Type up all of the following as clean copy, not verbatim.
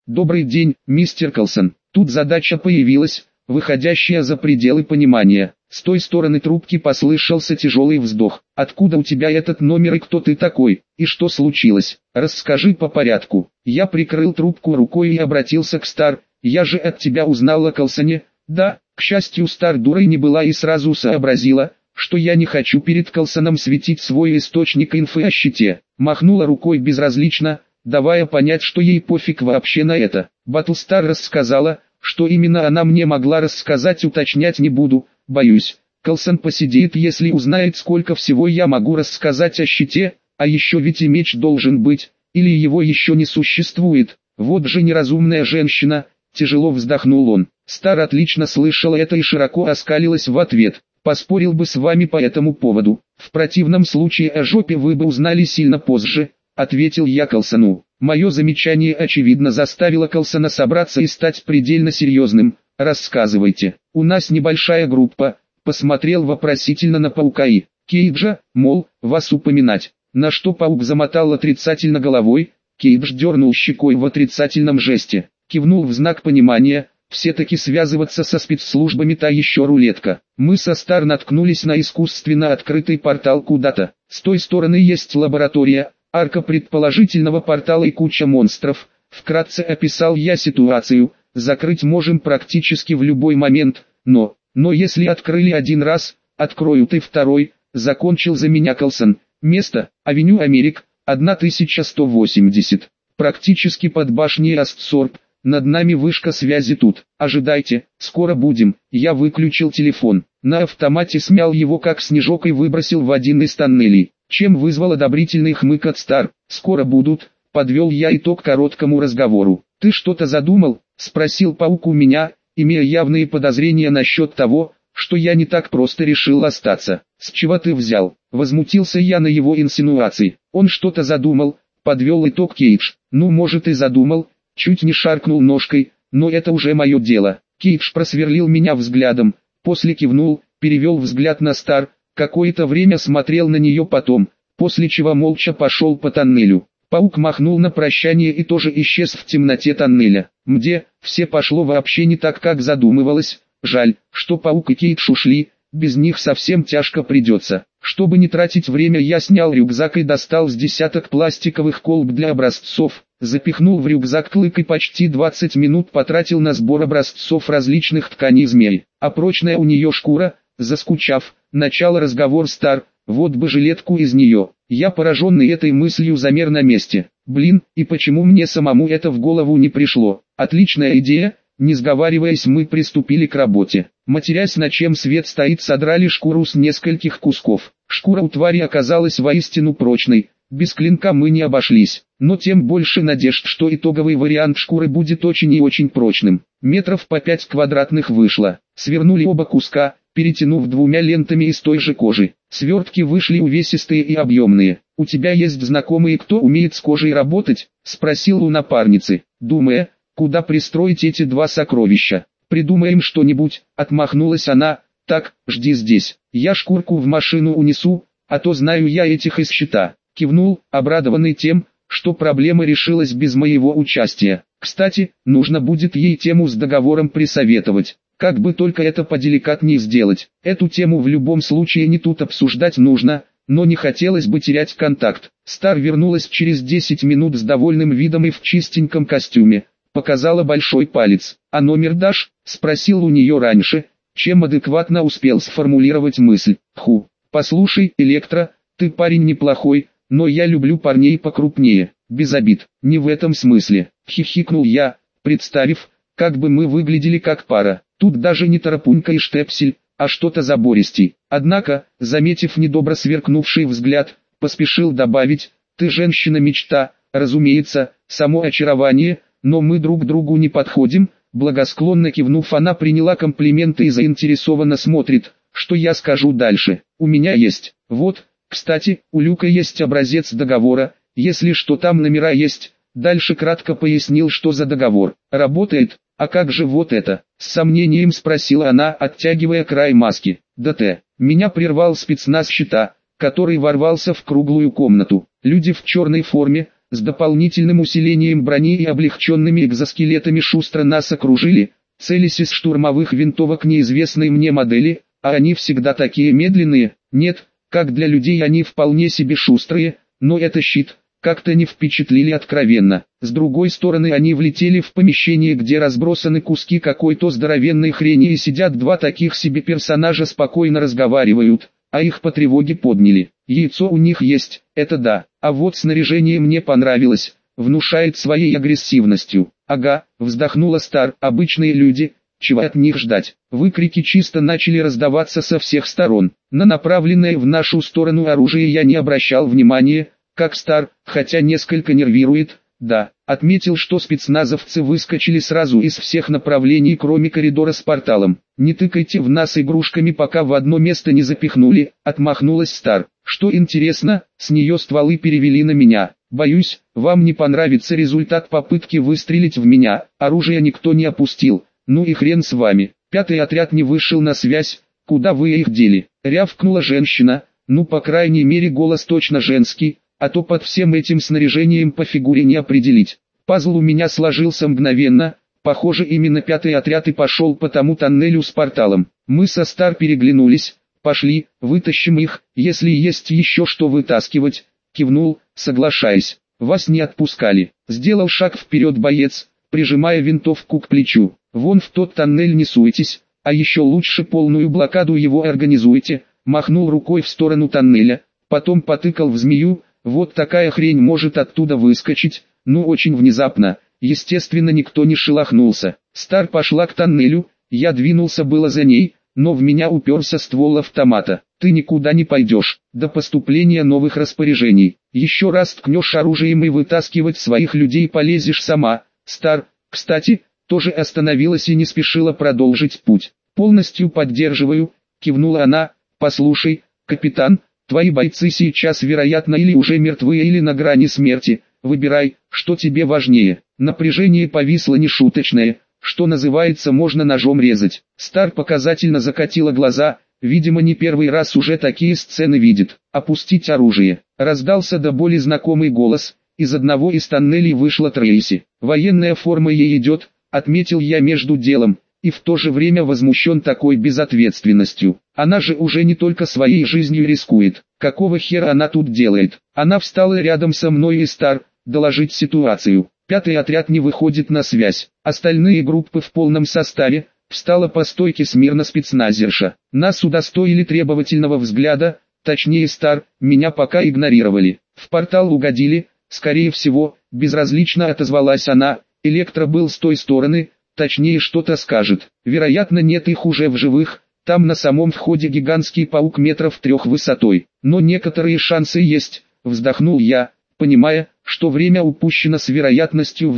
«Добрый день, мистер Колсон». Тут задача появилась, выходящая за пределы понимания. С той стороны трубки послышался тяжелый вздох. «Откуда у тебя этот номер и кто ты такой? И что случилось? Расскажи по порядку». Я прикрыл трубку рукой и обратился к Стар. «Я же от тебя узнал о Колсоне». «Да». К счастью, Стар дурой не была и сразу сообразила, что я не хочу перед Колсоном светить свой источник инфы о щите. Махнула рукой безразлично, давая понять, что ей пофиг вообще на это. Батлстар рассказала, что именно она мне могла рассказать, уточнять не буду, боюсь. Колсон посидеет, если узнает, сколько всего я могу рассказать о щите, а еще ведь и меч должен быть, или его еще не существует. Вот же неразумная женщина, тяжело вздохнул он. Стар отлично слышала это и широко оскалилась в ответ. «Поспорил бы с вами по этому поводу. В противном случае о жопе вы бы узнали сильно позже», — ответил я Колсону. Мое замечание очевидно заставило Колсона собраться и стать предельно серьезным. «Рассказывайте. У нас небольшая группа», — посмотрел вопросительно на Паука и Кейджа, мол, вас упоминать. На что Паук замотал отрицательно головой, Кейдж дернул щекой в отрицательном жесте, кивнул в знак понимания. Все-таки связываться со спецслужбами та еще рулетка. Мы со Стар наткнулись на искусственно открытый портал куда-то. С той стороны есть лаборатория, арка предположительного портала и куча монстров. Вкратце описал я ситуацию. Закрыть можем практически в любой момент, но если открыли один раз, откроют и второй. Закончил за меня Колсон. Место: Авеню Америк, 1180. Практически под башней Астсорб. Над нами вышка связи тут. Ожидайте, скоро будем. Я выключил телефон. На автомате смял его как снежок и выбросил в один из тоннелей, чем вызвал одобрительный хмык от Стар. «Скоро будут», — подвел я итог короткому разговору. «Ты что-то задумал?» — спросил Паук у меня, имея явные подозрения насчет того, что я не так просто решил остаться. «С чего ты взял?» — возмутился я на его инсинуации. «Он что-то задумал», — подвел итог Кейдж. «Ну, может, и задумал». Чуть не шаркнул ножкой, но это уже мое дело. Кейдж просверлил меня взглядом, после кивнул, перевел взгляд на Стар, какое-то время смотрел на нее потом, после чего молча пошел по тоннелю. Паук махнул на прощание и тоже исчез в темноте тоннеля. Все пошло вообще не так, как задумывалось. Жаль, что Паук и Кейдж ушли, без них совсем тяжко придется. Чтобы не тратить время, я снял рюкзак и достал с десяток пластиковых колб для образцов. Запихнул в рюкзак клык и почти 20 минут потратил на сбор образцов различных тканей змей. А прочная у нее шкура, заскучав, начал разговор Стар, вот бы жилетку из нее. Я, пораженный этой мыслью, замер на месте. Блин, и почему мне самому это в голову не пришло? Отличная идея. Не сговариваясь, мы приступили к работе. Матерясь, на чем свет стоит, содрали шкуру с нескольких кусков. Шкура у твари оказалась воистину прочной. Без клинка мы не обошлись, но тем больше надежд, что итоговый вариант шкуры будет очень и очень прочным. Метров по 5 квадратных вышло. Свернули оба куска, перетянув двумя лентами из той же кожи. Свертки вышли увесистые и объемные. «У тебя есть знакомые, кто умеет с кожей работать?» — спросил у напарницы, думая, куда пристроить эти два сокровища. «Придумаем что-нибудь», — отмахнулась она. «Так, жди здесь, я шкурку в машину унесу, а то знаю я этих из щита». Кивнул, обрадованный тем, что проблема решилась без моего участия. Кстати, нужно будет ей тему с договором присоветовать. Как бы только это поделикатнее сделать. Эту тему в любом случае не тут обсуждать нужно, но не хотелось бы терять контакт. Стар вернулась через 10 минут с довольным видом и в чистеньком костюме. Показала большой палец. «А номер дашь?» — спросил у нее раньше, чем адекватно успел сформулировать мысль. «Послушай, Электро, ты парень неплохой, но я люблю парней покрупнее, без обид, не в этом смысле», — хихикнул я, представив, как бы мы выглядели как пара. Тут даже не Тарапунька и Штепсель, а что-то забористей. Однако, заметив недобро сверкнувший взгляд, поспешил добавить: «Ты женщина-мечта, разумеется, само очарование, но мы друг другу не подходим». Благосклонно кивнув, она приняла комплименты и заинтересованно смотрит, что я скажу дальше. «У меня есть. Вот, кстати, у Люка есть образец договора, если что, там номера есть». Дальше кратко пояснил, что за договор. «Работает? А как же вот это?» — с сомнением спросила она, оттягивая край маски. «ДТ». Меня прервал спецназ щита, который ворвался в круглую комнату. Люди в черной форме, с дополнительным усилением брони и облегченными экзоскелетами шустро нас окружили, целясь из штурмовых винтовок неизвестной мне модели, а они всегда такие медленные. Нет, как для людей они вполне себе шустрые, но это щит, как-то не впечатлили откровенно. С другой стороны они влетели в помещение, где разбросаны куски какой-то здоровенной хрени и сидят два таких себе персонажа, спокойно разговаривают, а их по тревоге подняли. Яйцо у них есть, это да, а вот снаряжение мне понравилось, внушает своей агрессивностью. Ага, вздохнула Стар, обычные люди, чего от них ждать. Выкрики чисто начали раздаваться со всех сторон. На направленное в нашу сторону оружие я не обращал внимания, как Стар, хотя несколько нервирует. Да, отметил, что спецназовцы выскочили сразу из всех направлений, кроме коридора с порталом. «Не тыкайте в нас игрушками, пока в одно место не запихнули», — отмахнулась Стар. «Что интересно, с нее стволы перевели на меня. Боюсь, вам не понравится результат попытки выстрелить в меня. Оружие никто не опустил. Ну и хрен с вами. Пятый отряд не вышел на связь. Куда вы их дели?» — рявкнула женщина. Ну, по крайней мере, голос точно женский, а то под всем этим снаряжением по фигуре не определить. Пазл у меня сложился мгновенно. Похоже, именно пятый отряд и пошел по тому тоннелю с порталом. Мы со Стар переглянулись. «Пошли, вытащим их, если есть еще что вытаскивать», — кивнул, соглашаясь. «Вас не отпускали». Сделал шаг вперед боец, прижимая винтовку к плечу. «Вон в тот тоннель не суетесь, а еще лучше полную блокаду его организуйте», — махнул рукой в сторону тоннеля, потом потыкал в змею. «Вот такая хрень может оттуда выскочить, ну очень внезапно». Естественно, никто не шелохнулся. Стар пошла к тоннелю, я двинулся было за ней, но в меня уперся ствол автомата. «Ты никуда не пойдешь, до поступления новых распоряжений. Еще раз ткнешь оружием и вытаскивать своих людей полезешь сама». Стар, кстати, тоже остановилась и не спешила продолжить путь. «Полностью поддерживаю», — кивнула она. «Послушай, капитан, твои бойцы сейчас вероятно или уже мертвы, или на грани смерти. Выбирай, что тебе важнее». Напряжение повисло нешуточное, что называется, можно ножом резать. Стар показательно закатила глаза, видимо не первый раз уже такие сцены видит. «Опустить оружие», — раздался до боли знакомый голос. Из одного из тоннелей вышла Трейси. «Военная форма ей идет», — отметил я между делом, и в то же время возмущен такой безответственностью. Она же уже не только своей жизнью рискует. Какого хера она тут делает? Она встала рядом со мной и Стар, доложить ситуацию. Пятый отряд не выходит на связь. Остальные группы в полном составе. Встала по стойке смирно спецназерша. Нас удостоили требовательного взгляда, точнее Стар, меня пока игнорировали. В портал угодили, скорее всего, безразлично отозвалась она. Электро был с той стороны, точнее что-то скажет. Вероятно, нет их уже в живых. Там на самом входе гигантский паук метров 3 высотой. Но некоторые шансы есть, вздохнул я, понимая, что время упущено с вероятностью в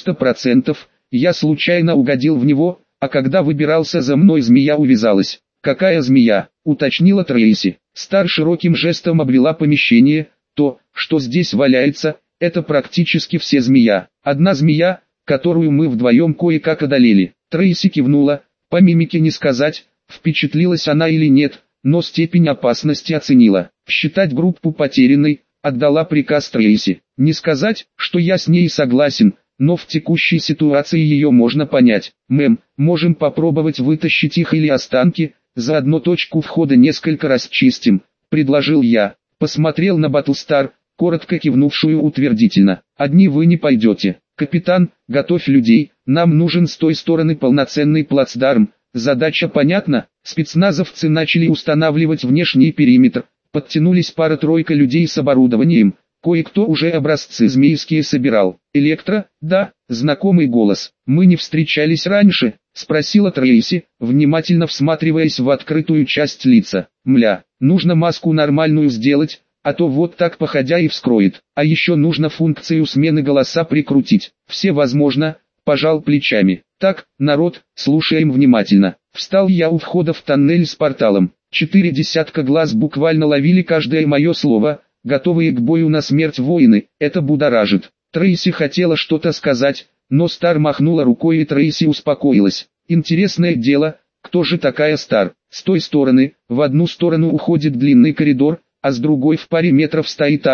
90%, я случайно угодил в него, а когда выбирался за мной змея увязалась. «Какая змея?» — уточнила Трейси. Стар широким жестом обвела помещение. «То, что здесь валяется, это практически все змея. Одна змея, которую мы вдвоем кое-как одолели». Трейси кивнула, по мимике не сказать, впечатлилась она или нет, но степень опасности оценила. «Считать группу потерянной», — отдала приказ Трейси. «Не сказать, что я с ней согласен, но в текущей ситуации ее можно понять. Мэм, можем попробовать вытащить их или останки, заодно точку входа несколько раз чистим», — предложил я. Посмотрел на Батлстар, коротко кивнувшую утвердительно. «Одни вы не пойдете. Капитан, готовь людей, нам нужен с той стороны полноценный плацдарм». Задача понятна. Спецназовцы начали устанавливать внешний периметр. Подтянулись пара-тройка людей с оборудованием. Кое-кто уже образцы змейские собирал. «Электро?» «Да», знакомый голос. «Мы не встречались раньше?» Спросила Трейси, внимательно всматриваясь в открытую часть лица. «Мля, нужно маску нормальную сделать, а то вот так походя и вскроет. А еще нужно функцию смены голоса прикрутить. Все возможно», пожал плечами. «Так, народ, слушаем внимательно». Встал я у входа в тоннель с порталом. 4 десятка глаз буквально ловили каждое мое слово, готовые к бою на смерть воины. Это будоражит. Трейси хотела что-то сказать, но Стар махнула рукой и Трейси успокоилась. Интересное дело, кто же такая Стар? С той стороны, в одну сторону уходит длинный коридор, а с другой в паре метров стоит арка,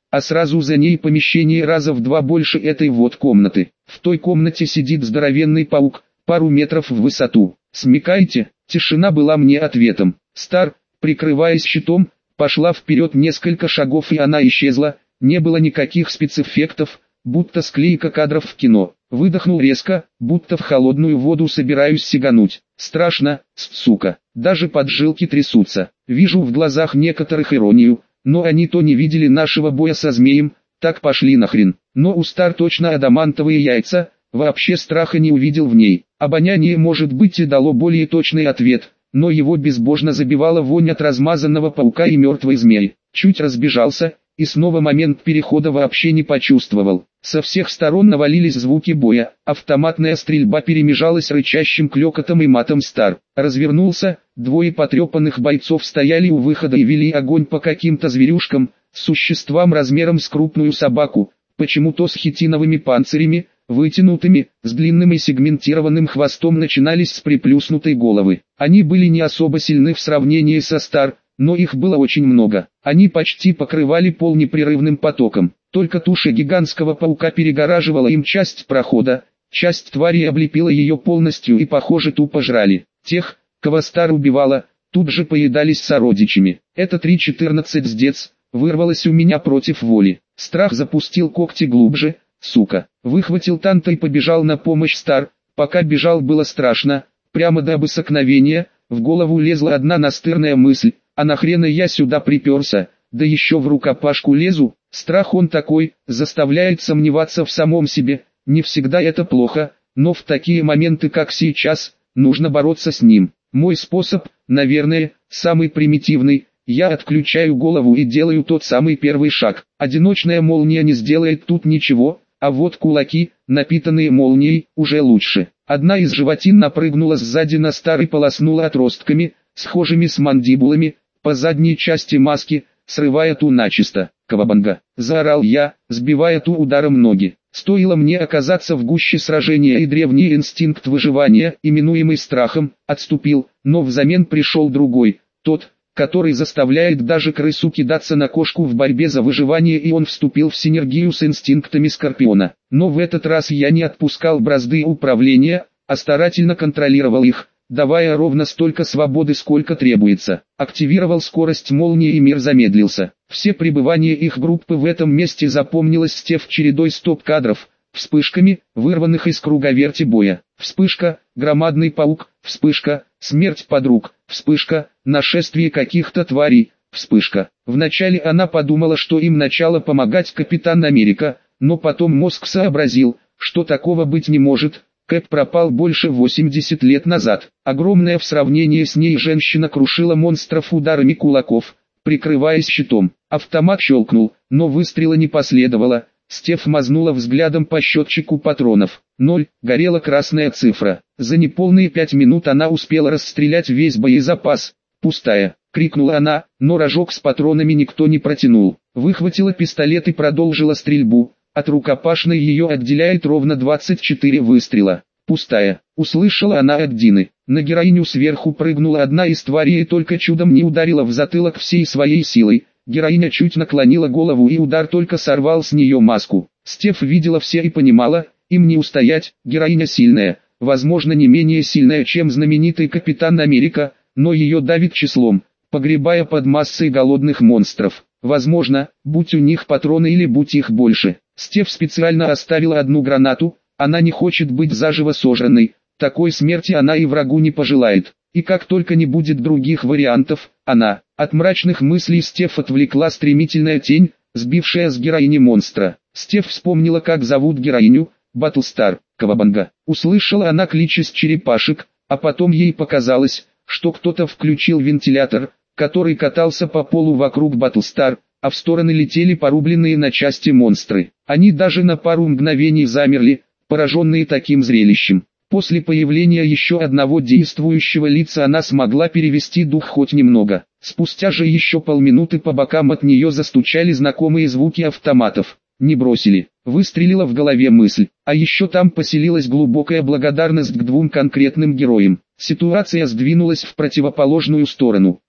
а сразу за ней помещение раза в 2 больше этой вот комнаты. В той комнате сидит здоровенный паук, пару метров в высоту. «Смекаете?» Тишина была мне ответом. Стар, прикрываясь щитом, пошла вперед несколько шагов, и она исчезла. Не было никаких спецэффектов, будто склейка кадров в кино. Выдохнул резко, будто в холодную воду собираюсь сигануть. Страшно, сука. Даже поджилки трясутся. Вижу в глазах некоторых иронию, но они то не видели нашего боя со змеем, так пошли нахрен. Но у Стар точно адамантовые яйца, вообще страха не увидел в ней. Обоняние, может быть, и дало более точный ответ, но его безбожно забивала вонь от размазанного паука и мертвой змеи. Чуть разбежался, и снова момент перехода вообще не почувствовал. Со всех сторон навалились звуки боя, автоматная стрельба перемежалась рычащим клёкотом и матом Стар. Развернулся, 2 потрепанных бойцов стояли у выхода и вели огонь по каким-то зверюшкам, существам размером с крупную собаку, почему-то с хитиновыми панцирями, вытянутыми, с длинным и сегментированным хвостом, начинались с приплюснутой головы. Они были не особо сильны в сравнении со Стар, но их было очень много. Они почти покрывали пол непрерывным потоком. Только туша гигантского паука перегораживала им часть прохода, часть твари облепила ее полностью и, похоже, тупо жрали. Тех, кого Стар убивала, тут же поедались сородичами. Это 3.14 сдец, вырвалось у меня против воли. Страх запустил когти глубже, сука. Выхватил танта и побежал на помощь Стар. Пока бежал, было страшно, прямо до обосокновения. В голову лезла одна настырная мысль: а нахрена я сюда приперся, да еще в рукопашку лезу. Страх он такой, заставляет сомневаться в самом себе. Не всегда это плохо, но в такие моменты, как сейчас, нужно бороться с ним. Мой способ, наверное, самый примитивный. Я отключаю голову и делаю тот самый первый шаг. Одиночная молния не сделает тут ничего, а вот кулаки, напитанные молнией, уже лучше. Одна из животин напрыгнула сзади на Стар и полоснула отростками, схожими с мандибулами, по задней части маски, срывая ту начисто. «Кавабанга!» – заорал я, сбивая ту ударом ноги. Стоило мне оказаться в гуще сражения, и древний инстинкт выживания, именуемый страхом, отступил, но взамен пришел другой, тот, который заставляет даже крысу кидаться на кошку в борьбе за выживание, и он вступил в синергию с инстинктами Скорпиона. Но в этот раз я не отпускал бразды управления, а старательно контролировал их, давая ровно столько свободы, сколько требуется. Активировал скорость молнии, и мир замедлился. Все пребывание их группы в этом месте запомнилось Стеф чередой стоп-кадров, вспышками, вырванных из круговерти боя. Вспышка, громадный паук, вспышка, смерть подруг, вспышка, нашествие каких-то тварей, вспышка. Вначале она подумала, что им начало помогать Капитан Америка, но потом мозг сообразил, что такого быть не может. Кэп пропал больше 80 лет назад. Огромная в сравнении с ней женщина крушила монстров ударами кулаков, прикрываясь щитом. Автомат щелкнул, но выстрела не последовало. Стеф мазнула взглядом по счетчику патронов. 0, горела красная цифра. За неполные 5 минут она успела расстрелять весь боезапас. «Пустая!» — крикнула она, но рожок с патронами никто не протянул. Выхватила пистолет и продолжила стрельбу. От рукопашной ее отделяет ровно 24 выстрела. «Пустая!» — услышала она от Дины. На героиню сверху прыгнула одна из тварей и только чудом не ударила в затылок всей своей силой. Героиня чуть наклонила голову, и удар только сорвал с нее маску. Стеф видела все и понимала, им не устоять. Героиня сильная, возможно, не менее сильная, чем знаменитый Капитан Америка, но ее давит числом, погребая под массой голодных монстров. Возможно, будь у них патроны или будь их больше. Стеф специально оставила одну гранату, она не хочет быть заживо сожранной, такой смерти она и врагу не пожелает. И как только не будет других вариантов, она, от мрачных мыслей Стеф отвлекла стремительная тень, сбившая с героини монстра. Стеф вспомнила, как зовут героиню, Батлстар, Кавабанга. Услышала она клич из черепашек, а потом ей показалось, что кто-то включил вентилятор, который катался по полу вокруг Батлстар, а в стороны летели порубленные на части монстры. Они даже на пару мгновений замерли, пораженные таким зрелищем. После появления еще одного действующего лица она смогла перевести дух хоть немного. Спустя же еще полминуты по бокам от нее застучали знакомые звуки автоматов. Не бросили. Выстрелила в голове мысль. А еще там поселилась глубокая благодарность к двум конкретным героям. Ситуация сдвинулась в противоположную сторону.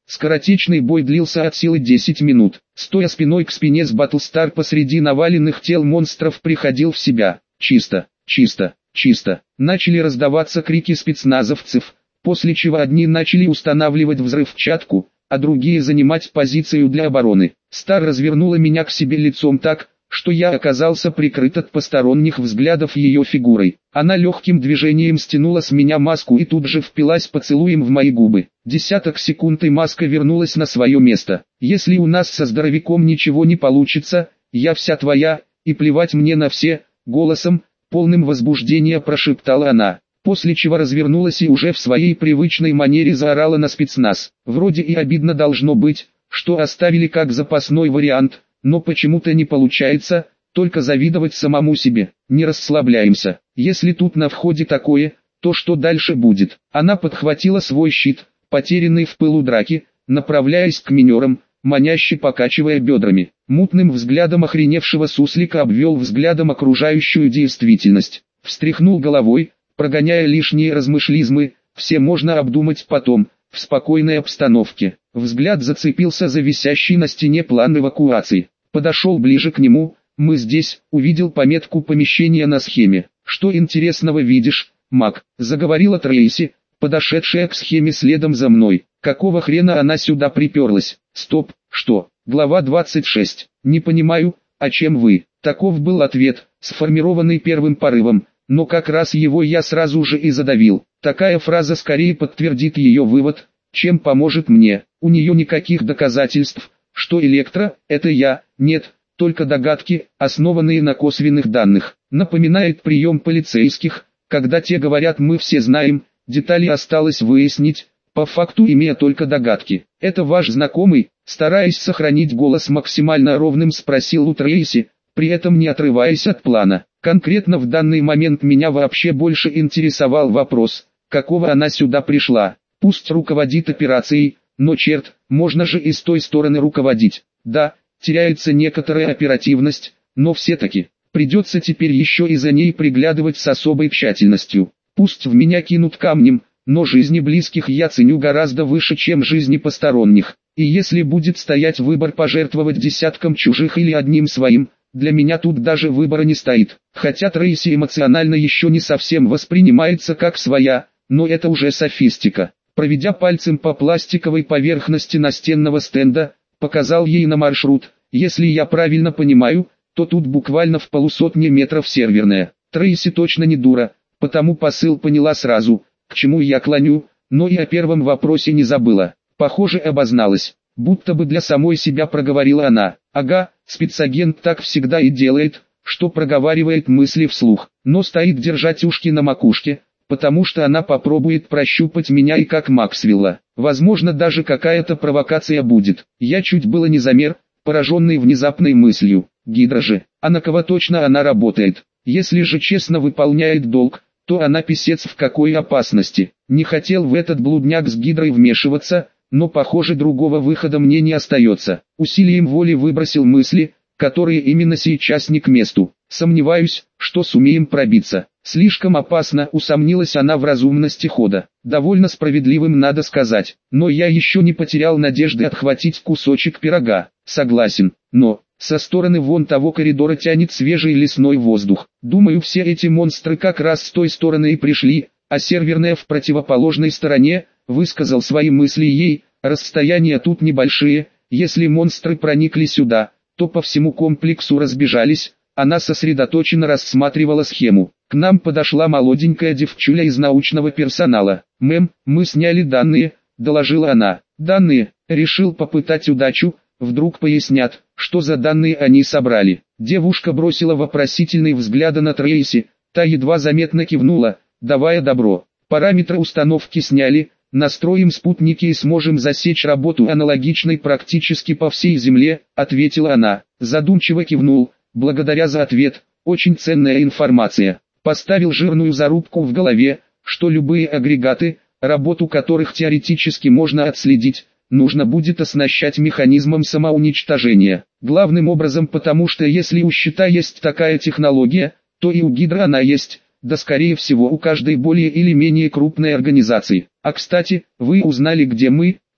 Скоротечный бой длился от силы 10 минут. Стоя спиной к спине с Батлстар посреди наваленных тел монстров, приходил в себя. Чисто, чисто, чисто. Начали раздаваться крики спецназовцев, после чего одни начали устанавливать взрывчатку, а другие занимать позицию для обороны. Стар развернула меня к себе лицом так, что я оказался прикрыт от посторонних взглядов ее фигурой. Она легким движением стянула с меня маску и тут же впилась поцелуем в мои губы. Десяток секунд и маска вернулась на свое место. «Если у нас со здоровяком ничего не получится, я вся твоя, и плевать мне на все», голосом, полным возбуждения прошептала она. После чего развернулась и уже в своей привычной манере заорала на спецназ. Вроде и обидно должно быть, что оставили как запасной вариант, но почему-то не получается, только завидовать самому себе. Не расслабляемся. Если тут на входе такое, то что дальше будет? Она подхватила свой щит, потерянный в пылу драки, направляясь к минерам, маняще покачивая бедрами. Мутным взглядом охреневшего суслика обвел взглядом окружающую действительность. Встряхнул головой, прогоняя лишние размышлизмы, все можно обдумать потом, в спокойной обстановке. Взгляд зацепился за висящий на стене план эвакуации. Подошел ближе к нему. «Мы здесь», увидел пометку помещения на схеме. «Что интересного видишь, Мак?» заговорила Трейси, подошедшая к схеме следом за мной. «Какого хрена она сюда приперлась?» «Стоп, что?» Глава 26. «Не понимаю, о чем вы?» Таков был ответ, сформированный первым порывом, но как раз его я сразу же и задавил. Такая фраза скорее подтвердит ее вывод, чем поможет мне. У нее никаких доказательств, что Электро – это я, нет, только догадки, основанные на косвенных данных. Напоминает прием полицейских, когда те говорят «мы все знаем», детали осталось выяснить, по факту имея только догадки. «Это ваш знакомый?» Стараясь сохранить голос максимально ровным, спросил у Трейси, при этом не отрываясь от плана. Конкретно в данный момент меня вообще больше интересовал вопрос, какого она сюда пришла. Пусть руководит операцией, но черт, можно же и с той стороны руководить. Да, теряется некоторая оперативность, но все-таки придется теперь еще и за ней приглядывать с особой тщательностью. Пусть в меня кинут камнем, но жизни близких я ценю гораздо выше, чем жизни посторонних. И если будет стоять выбор пожертвовать десятком чужих или одним своим, для меня тут даже выбора не стоит. Хотя Трейси эмоционально еще не совсем воспринимается как своя, но это уже софистика. Проведя пальцем по пластиковой поверхности настенного стенда, показал ей на маршрут. Если я правильно понимаю, то тут буквально в полусотни метров серверная. Трейси точно не дура, потому посыл поняла сразу, к чему я клоню, но и о первом вопросе не забыла. Похоже, обозналась, будто бы для самой себя проговорила она. Ага, спецагент так всегда и делает, что проговаривает мысли вслух, но стоит держать ушки на макушке, потому что она попробует прощупать меня и как Максвелла. Возможно, даже какая-то провокация будет. Я чуть было не замер, пораженный внезапной мыслью. Гидра же, а на кого точно она работает? Если же честно выполняет долг, то она писец в какой опасности. Не хотел в этот блудняк с Гидрой вмешиваться, но похоже другого выхода мне не остается. Усилием воли выбросил мысли, которые именно сейчас не к месту. Сомневаюсь, что сумеем пробиться. Слишком опасно, усомнилась она в разумности хода. Довольно справедливым, надо сказать. Но я еще не потерял надежды отхватить кусочек пирога. Согласен, но со стороны вон того коридора тянет свежий лесной воздух. Думаю, все эти монстры как раз с той стороны и пришли, а серверная в противоположной стороне. Высказал свои мысли ей. Расстояния тут небольшие, если монстры проникли сюда, то по всему комплексу разбежались. Она сосредоточенно рассматривала схему. К нам подошла молоденькая девчуля из научного персонала. «Мэм, мы сняли данные», — доложила она. «Данные?» Решил попытать удачу, вдруг пояснят, что за данные они собрали. Девушка бросила вопросительный взгляд на Трейси, та едва заметно кивнула, давая добро. Параметры установки сняли. «Настроим спутники и сможем засечь работу аналогичной практически по всей Земле», — ответила она. Задумчиво кивнул, благодаря за ответ, очень ценная информация. Поставил жирную зарубку в голове, что любые агрегаты, работу которых теоретически можно отследить, нужно будет оснащать механизмом самоуничтожения. Главным образом потому, что если у щита есть такая технология, то и у Гидра она есть. Да скорее всего у каждой более или менее крупной организации. А кстати, вы узнали где мы?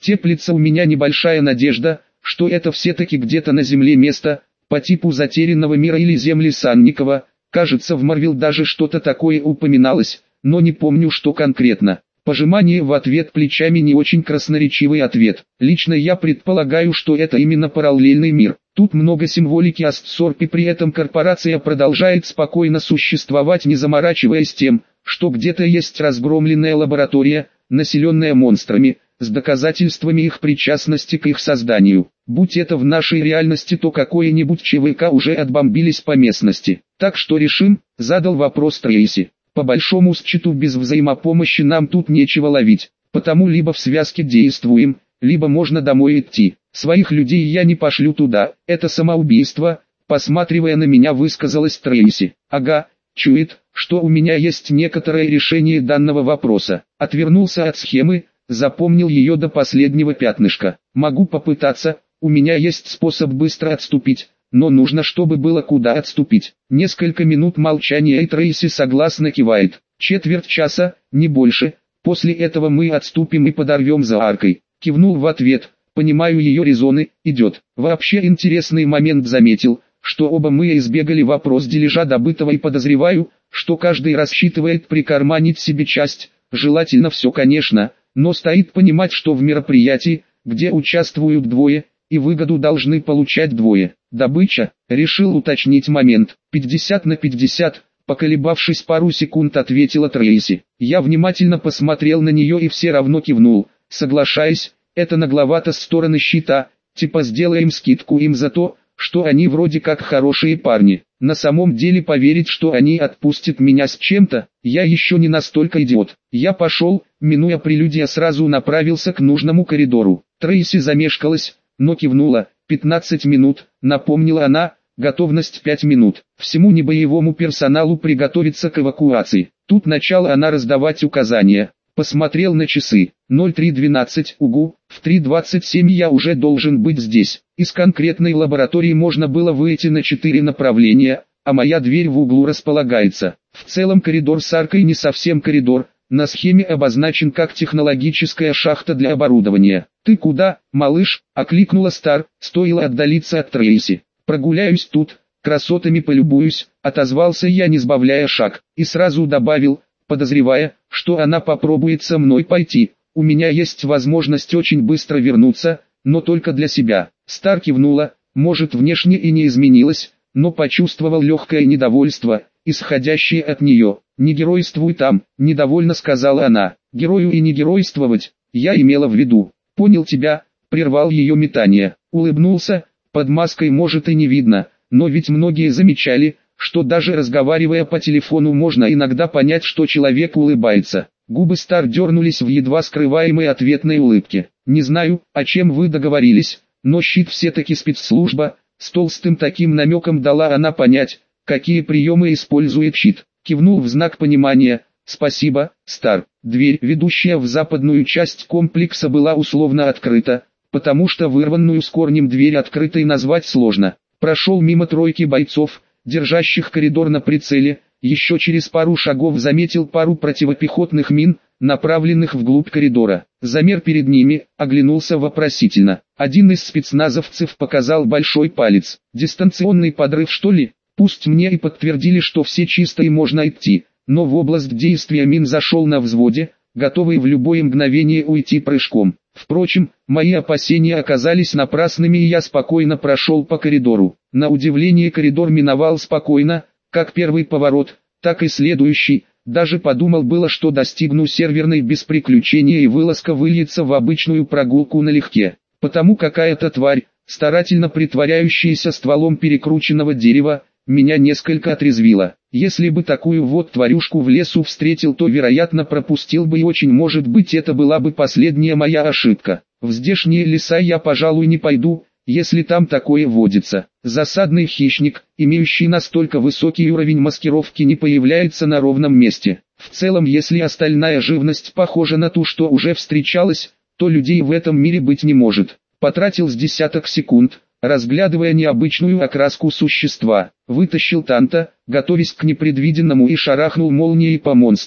Теплится у меня небольшая надежда, что это все-таки где-то на земле место, по типу затерянного мира или земли Санникова. Кажется, в Марвел даже что-то такое упоминалось, но не помню, что конкретно. Пожимание в ответ плечами не очень красноречивый ответ. Лично я предполагаю, что это именно параллельный мир. Тут много символики Астсорб, и при этом корпорация продолжает спокойно существовать, не заморачиваясь тем, что где-то есть разгромленная лаборатория, населенная монстрами, с доказательствами их причастности к их созданию. Будь это в нашей реальности, то какое-нибудь ЧВК уже отбомбились по местности. Так что решим? Задал вопрос Трейси. По большому счету без взаимопомощи нам тут нечего ловить, потому либо в связке действуем, либо можно домой идти. Своих людей я не пошлю туда, это самоубийство, посматривая на меня, высказалась Трейси. Ага, чует, что у меня есть некоторое решение данного вопроса. Отвернулся от схемы, запомнил ее до последнего пятнышка. Могу попытаться, у меня есть способ быстро отступить. Но нужно, чтобы было куда отступить. Несколько минут молчания, и Трейси согласно кивает. Четверть часа, не больше. После этого мы отступим и подорвем за аркой. Кивнул в ответ. Понимаю ее резоны, идет. Вообще интересный момент заметил, что оба мы избегали вопрос дележа добытого, и подозреваю, что каждый рассчитывает прикарманить себе часть. Желательно все, конечно, но стоит понимать, что в мероприятии, где участвуют двое, и выгоду должны получать двое. Добыча, решил уточнить момент. 50 на 50, поколебавшись пару секунд, ответила Трейси. Я внимательно посмотрел на нее и все равно кивнул, соглашаясь, это нагловато с стороны счета, типа сделаем скидку им за то, что они вроде как хорошие парни. На самом деле поверить, что они отпустят меня с чем-то, я еще не настолько идиот. Я пошел, минуя прелюдия, сразу направился к нужному коридору. Трейси замешкалась, но кивнула. 15 минут, напомнила она, готовность 5 минут. Всему небоевому персоналу приготовиться к эвакуации. Тут начала она раздавать указания. Посмотрел на часы. 03:12, угу, в 3:27 я уже должен быть здесь. Из конкретной лаборатории можно было выйти на 4 направления, а моя дверь в углу располагается. В целом коридор с аркой не совсем коридор, на схеме обозначен как технологическая шахта для оборудования. «Ты куда, малыш?» – окликнула Стар, стоило отдалиться от Трейси. «Прогуляюсь тут, красотами полюбуюсь», – отозвался я, не сбавляя шаг, и сразу добавил, подозревая, что она попробует со мной пойти. «У меня есть возможность очень быстро вернуться, но только для себя». Стар кивнула, может, внешне и не изменилась, но почувствовал легкое недовольство, исходящее от нее. «Не геройствуй там», – недовольно сказала она. «Герою и не геройствовать, я имела в виду». «Понял тебя», – прервал ее метание. Улыбнулся, под маской может и не видно, но ведь многие замечали, что даже разговаривая по телефону можно иногда понять, что человек улыбается. Губы Стар дернулись в едва скрываемой ответной улыбке. «Не знаю, о чем вы договорились, но щит все-таки спецслужба», – с толстым таким намеком дала она понять, какие приемы использует щит. Кивнул в знак понимания. «Спасибо, Стар». Дверь, ведущая в западную часть комплекса, была условно открыта, потому что вырванную с корнем дверь открытой назвать сложно. Прошел мимо тройки бойцов, держащих коридор на прицеле, еще через пару шагов заметил пару противопехотных мин, направленных вглубь коридора. Замер перед ними, оглянулся вопросительно. Один из спецназовцев показал большой палец. «Дистанционный подрыв, что ли?» Пусть мне и подтвердили, что все чисто и можно идти, но в область действия мин зашел на взводе, готовый в любое мгновение уйти прыжком. Впрочем, мои опасения оказались напрасными, и я спокойно прошел по коридору. На удивление коридор миновал спокойно, как первый поворот, так и следующий. Даже подумал было, что достигну серверной без приключения и вылазка выльется в обычную прогулку налегке. Потому какая-то тварь, старательно притворяющаяся стволом перекрученного дерева, меня несколько отрезвило. Если бы такую вот тварюшку в лесу встретил, то вероятно пропустил бы, и очень может быть это была бы последняя моя ошибка. В здешние леса я, пожалуй, не пойду, если там такое водится. Засадный хищник, имеющий настолько высокий уровень маскировки, не появляется на ровном месте. В целом, если остальная живность похожа на ту, что уже встречалась, то людей в этом мире быть не может. Потратил с десяток секунд, разглядывая необычную окраску существа. Вытащил Танта, готовясь к непредвиденному, и шарахнул молнией по монстру.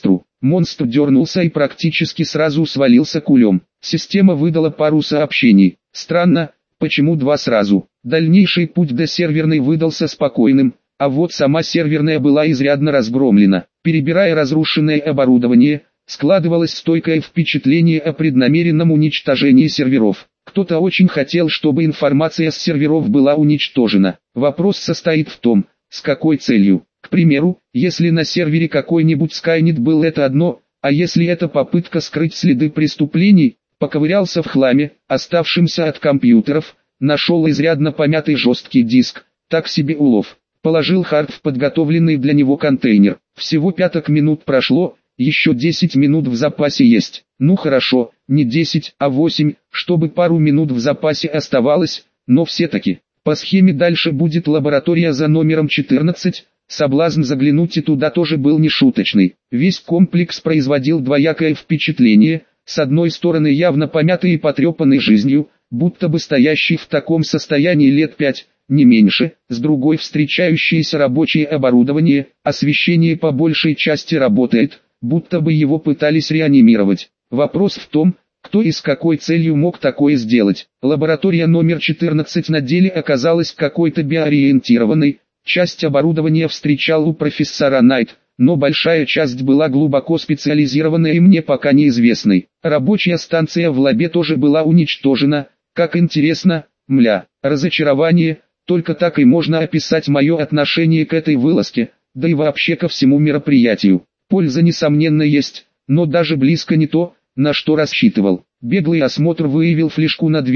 Монстр дернулся и практически сразу свалился кулем. Система выдала пару сообщений. Странно, почему два сразу? Дальнейший путь до серверной выдался спокойным, а вот сама серверная была изрядно разгромлена. Перебирая разрушенное оборудование, складывалось стойкое впечатление о преднамеренном уничтожении серверов. Кто-то очень хотел, чтобы информация с серверов была уничтожена. Вопрос состоит в том, с какой целью. К примеру, если на сервере какой-нибудь Skynet был, это одно, а если это попытка скрыть следы преступлений, поковырялся в хламе, оставшемся от компьютеров, нашел изрядно помятый жесткий диск, так себе улов. Положил хард в подготовленный для него контейнер. Всего 5 минут прошло, еще 10 минут в запасе есть. Ну хорошо, не 10, а 8, чтобы пару минут в запасе оставалось, но все-таки. По схеме дальше будет лаборатория за номером 14, соблазн заглянуть и туда тоже был нешуточный. Весь комплекс производил двоякое впечатление, с одной стороны явно помятый и потрепанный жизнью, будто бы стоящий в таком состоянии лет 5, не меньше, с другой встречающееся рабочее оборудование, освещение по большей части работает, будто бы его пытались реанимировать. Вопрос в том, кто и с какой целью мог такое сделать. Лаборатория номер 14 на деле оказалась какой-то биоориентированной, часть оборудования встречал у профессора Найт, но большая часть была глубоко специализированной и мне пока неизвестной. Рабочая станция в лабе тоже была уничтожена, как интересно, разочарование, только так и можно описать мое отношение к этой вылазке, да и вообще ко всему мероприятию. Польза несомненно есть, но даже близко не то, на что рассчитывал. Беглый осмотр выявил флешку на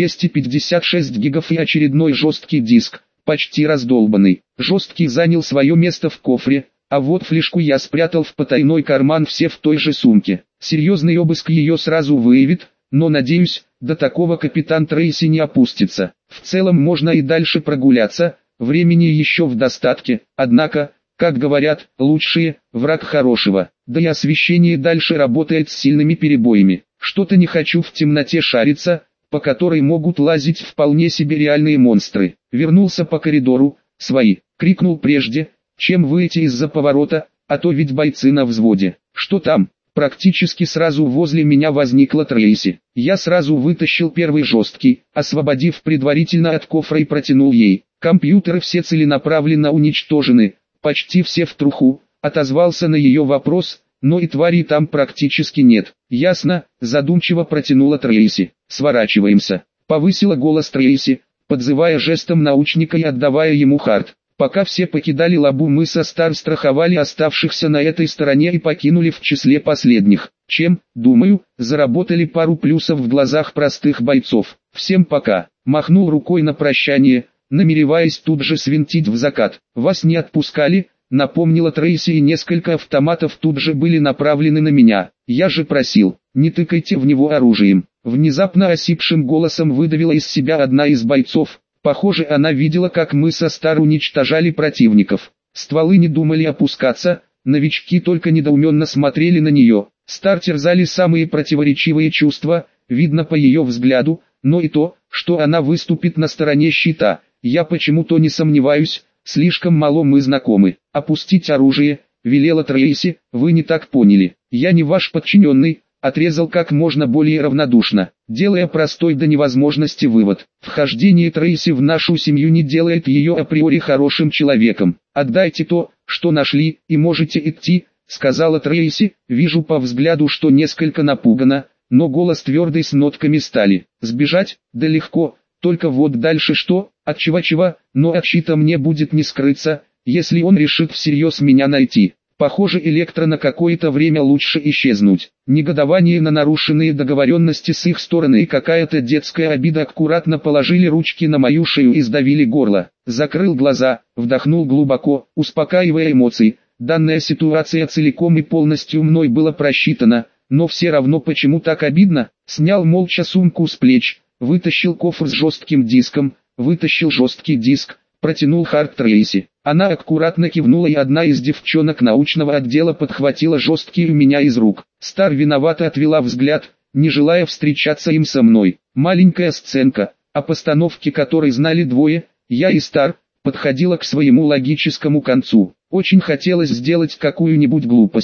256 гигов и очередной жесткий диск, почти раздолбанный. Жесткий занял свое место в кофре, а вот флешку я спрятал в потайной карман, все в той же сумке. Серьезный обыск ее сразу выявит, но надеюсь, до такого капитан Трейси не опустится. В целом можно и дальше прогуляться, времени еще в достатке, однако, как говорят, лучшие – враг хорошего, да и освещение дальше работает с сильными перебоями. Что-то не хочу в темноте шариться, по которой могут лазить вполне себе реальные монстры. Вернулся по коридору, свои, крикнул прежде, чем выйти из-за поворота, а то ведь бойцы на взводе. Что там? Практически сразу возле меня возникла Трейси. Я сразу вытащил первый жесткий, освободив предварительно от кофра и протянул ей. Компьютеры все целенаправленно уничтожены, почти все в труху, отозвался на ее вопрос, но и тварей там практически нет. Ясно, задумчиво протянула Трейси. Сворачиваемся. Повысила голос Трейси, подзывая жестом научника и отдавая ему хард. Пока все покидали лабу, мы со Стар страховали оставшихся на этой стороне и покинули в числе последних, чем, думаю, заработали пару плюсов в глазах простых бойцов. Всем пока. Махнул рукой на прощание, намереваясь тут же свинтить в закат. Вас не отпускали, напомнила Трейси, и несколько автоматов тут же были направлены на меня. Я же просил, не тыкайте в него оружием. Внезапно осипшим голосом выдавила из себя одна из бойцов. Похоже, она видела, как мы со Стар уничтожали противников. Стволы не думали опускаться, новички только недоуменно смотрели на нее. Стар терзали самые противоречивые чувства, видно по ее взгляду, но и то, что она выступит на стороне щита. Я почему-то не сомневаюсь, слишком мало мы знакомы. «Опустить оружие», — велела Трейси, — «вы не так поняли. Я не ваш подчиненный», — отрезал как можно более равнодушно, делая простой до невозможности вывод. Вхождение Трейси в нашу семью не делает ее априори хорошим человеком. «Отдайте то, что нашли, и можете идти», — сказала Трейси. Вижу по взгляду, что несколько напугана, но голос твердый с нотками стали. «Сбежать? Да легко, только вот дальше что? От чего-чего? Но от щита мне будет не скрыться, если он решит всерьез меня найти». Похоже, Электро на какое-то время лучше исчезнуть. Негодование на нарушенные договоренности с их стороны и какая-то детская обида аккуратно положили ручки на мою шею и сдавили горло. Закрыл глаза, вдохнул глубоко, успокаивая эмоции. Данная ситуация целиком и полностью мной была просчитана, но все равно почему так обидно. Снял молча сумку с плеч, вытащил кофр с жестким диском, вытащил жесткий диск, протянул хард Трейси. Она аккуратно кивнула, и одна из девчонок научного отдела подхватила жесткий у меня из рук. Стар виновато отвела взгляд, не желая встречаться им со мной. Маленькая сценка, о постановке которой знали двое, я и Стар, подходила к своему логическому концу. Очень хотелось сделать какую-нибудь глупость,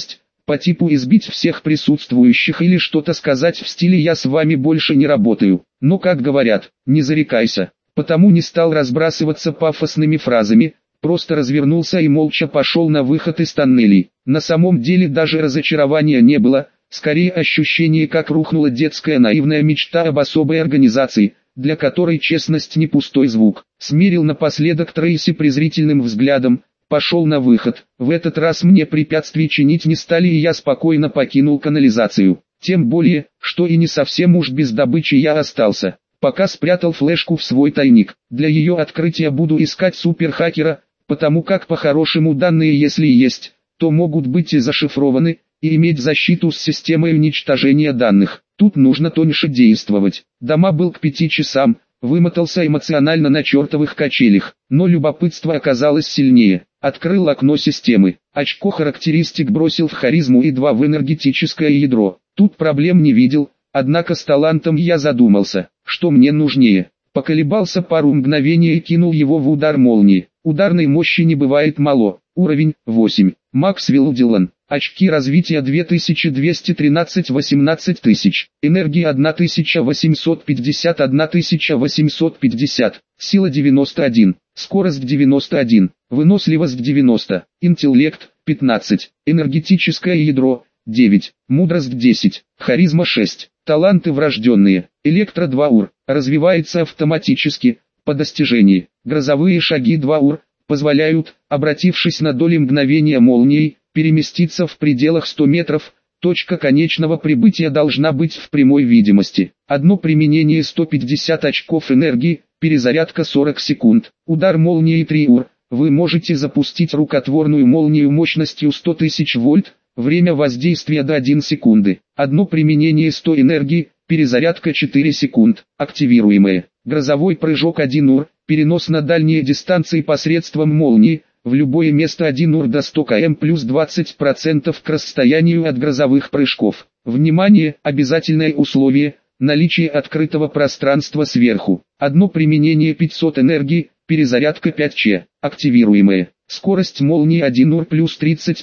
по типу избить всех присутствующих или что-то сказать в стиле «я с вами больше не работаю». Но, как говорят, не зарекайся. Потому не стал разбрасываться пафосными фразами, просто развернулся и молча пошел на выход из тоннелей. На самом деле даже разочарования не было, скорее ощущение, как рухнула детская наивная мечта об особой организации, для которой честность не пустой звук. Смерил напоследок Трейси презрительным взглядом, пошел на выход. В этот раз мне препятствий чинить не стали, и я спокойно покинул канализацию. Тем более, что и не совсем уж без добычи я остался. Пока спрятал флешку в свой тайник. Для ее открытия буду искать суперхакера, потому как по-хорошему данные, если есть, то могут быть и зашифрованы, и иметь защиту с системой уничтожения данных. Тут нужно тоньше действовать. Дома был к 5 часам, вымотался эмоционально на чертовых качелях, но любопытство оказалось сильнее. Открыл окно системы. Очко характеристик бросил в харизму и 2 в энергетическое ядро. Тут проблем не видел, однако с талантом я задумался, что мне нужнее. Поколебался пару мгновений и кинул его в удар молнии. Ударной мощи не бывает мало. Уровень 8. Максвелл Дилан. Очки развития 2213 18000. Энергия 1850 1850. Сила 91. Скорость 91. Выносливость 90. Интеллект 15. Энергетическое ядро 9. Мудрость 10. Харизма 6. Таланты врожденные. Электро 2 ур. Развивается автоматически, по достижении. Грозовые шаги 2 ур. Позволяют, обратившись на доли мгновения молнией, переместиться в пределах 100 метров. Точка конечного прибытия должна быть в прямой видимости. Одно применение 150 очков энергии, перезарядка 40 секунд. Удар молнии 3 ур. Вы можете запустить рукотворную молнию мощностью 100 тысяч вольт. Время воздействия до 1 секунды. Одно применение 100 энергии, перезарядка 4 секунд. Активируемые. Грозовой прыжок 1 ур. Перенос на дальние дистанции посредством молнии. В любое место 1 ур до 100 км плюс 20% к расстоянию от грозовых прыжков. Внимание! Обязательное условие. Наличие открытого пространства сверху. Одно применение 500 энергии. Перезарядка 5Ч. Активируемые. Скорость молнии 1 ур плюс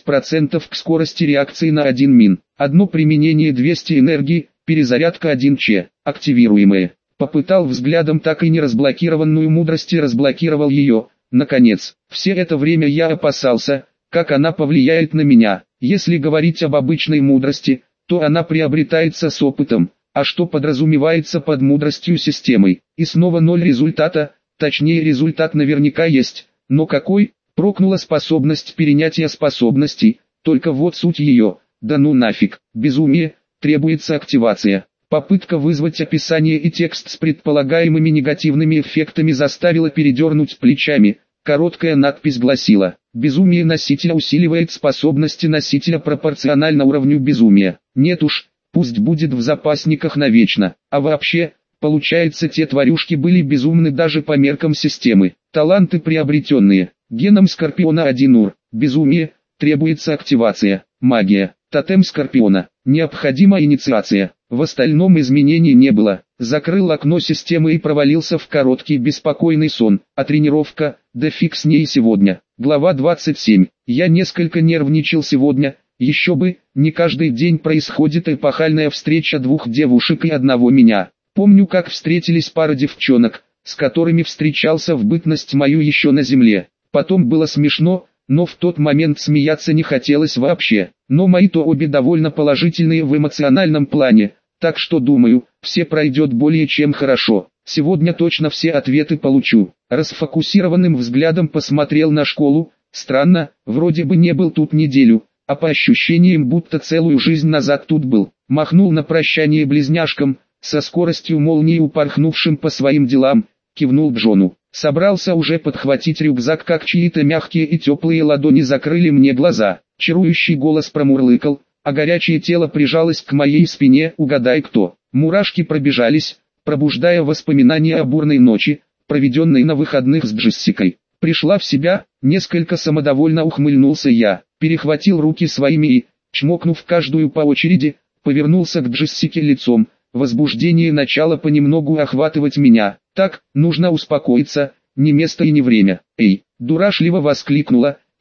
30% к скорости реакции на 1 мин. Одно применение 200 энергии. Перезарядка 1Ч. Активируемые. Попытал взглядом так и не разблокированную мудрость и разблокировал ее. Наконец, все это время я опасался, как она повлияет на меня. Если говорить об обычной мудрости, то она приобретается с опытом. А что подразумевается под мудростью системой? И снова 0 результата, точнее результат наверняка есть, но какой? Прокнула способность перенятия способностей, только вот суть ее, да ну нафиг, безумие, требуется активация. Попытка вызвать описание и текст с предполагаемыми негативными эффектами заставила передернуть плечами. Короткая надпись гласила: «Безумие носителя усиливает способности носителя пропорционально уровню безумия». Нет уж, пусть будет в запасниках навечно. А вообще, получается, те тварюшки были безумны даже по меркам системы. Таланты приобретенные. Геном Скорпиона 1 ур. Безумие. Требуется активация. Магия. Тотем Скорпиона. Необходима инициация. В остальном изменений не было. Закрыл окно системы и провалился в короткий беспокойный сон. А тренировка, да фиг с ней сегодня. Глава 27. Я несколько нервничал сегодня. Еще бы, не каждый день происходит эпохальная встреча 2 девушек и 1 меня. Помню, как встретились пара девчонок, с которыми встречался в бытность мою еще на земле. Потом было смешно, но в тот момент смеяться не хотелось вообще. Но мои-то обе довольно положительные в эмоциональном плане, так что думаю, все пройдет более чем хорошо. Сегодня точно все ответы получу. Расфокусированным взглядом посмотрел на школу. Странно, вроде бы не был тут неделю, а по ощущениям будто целую жизнь назад тут был. Махнул на прощание близняшкам, со скоростью молнии упорхнувшим по своим делам, кивнул Джону. Собрался уже подхватить рюкзак, как чьи-то мягкие и теплые ладони закрыли мне глаза. Чарующий голос промурлыкал, а горячее тело прижалось к моей спине. Угадай кто. Мурашки пробежались, пробуждая воспоминания о бурной ночи, проведенной на выходных с Джессикой. Пришла в себя, несколько самодовольно ухмыльнулся я, перехватил руки своими и, чмокнув каждую по очереди, повернулся к Джессике лицом. Возбуждение начало понемногу охватывать меня. Так, нужно успокоиться, не место и не время. Эй, дурашливо воскликнула,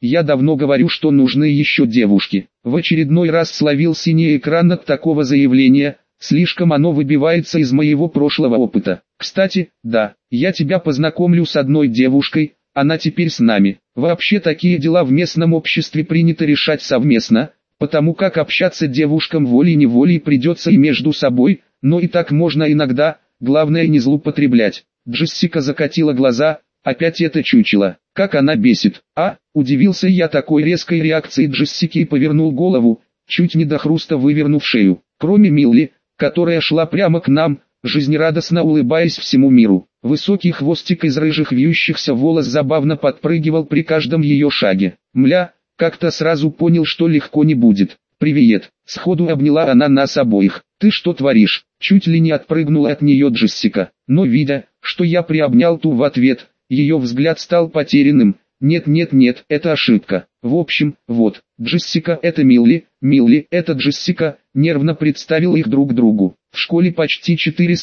Я давно говорю, что нужны еще девушки. В очередной раз словил синий экран от такого заявления, слишком оно выбивается из моего прошлого опыта. Кстати, да, я тебя познакомлю с одной девушкой, она теперь с нами. Вообще такие дела в местном обществе принято решать совместно, потому как общаться девушкам волей-неволей придется и между собой, но и так можно иногда, главное не злоупотреблять. Джессика закатила глаза, опять это чучело, как она бесит. Удивился я такой резкой реакции Джессики и повернул голову, чуть не до хруста вывернув шею. Кроме Милли, которая шла прямо к нам, жизнерадостно улыбаясь всему миру. Высокий хвостик из рыжих вьющихся волос забавно подпрыгивал при каждом ее шаге. Мля, как-то сразу понял, что легко не будет. «Привет!» — сходу обняла она нас обоих. «Ты что творишь?» Чуть ли не отпрыгнула от нее Джессика. Но видя, что я приобнял ту в ответ, ее взгляд стал потерянным. «Нет, это ошибка. В общем, вот, Джессика это Милли, Милли это Джессика», нервно представил их друг другу. В школе почти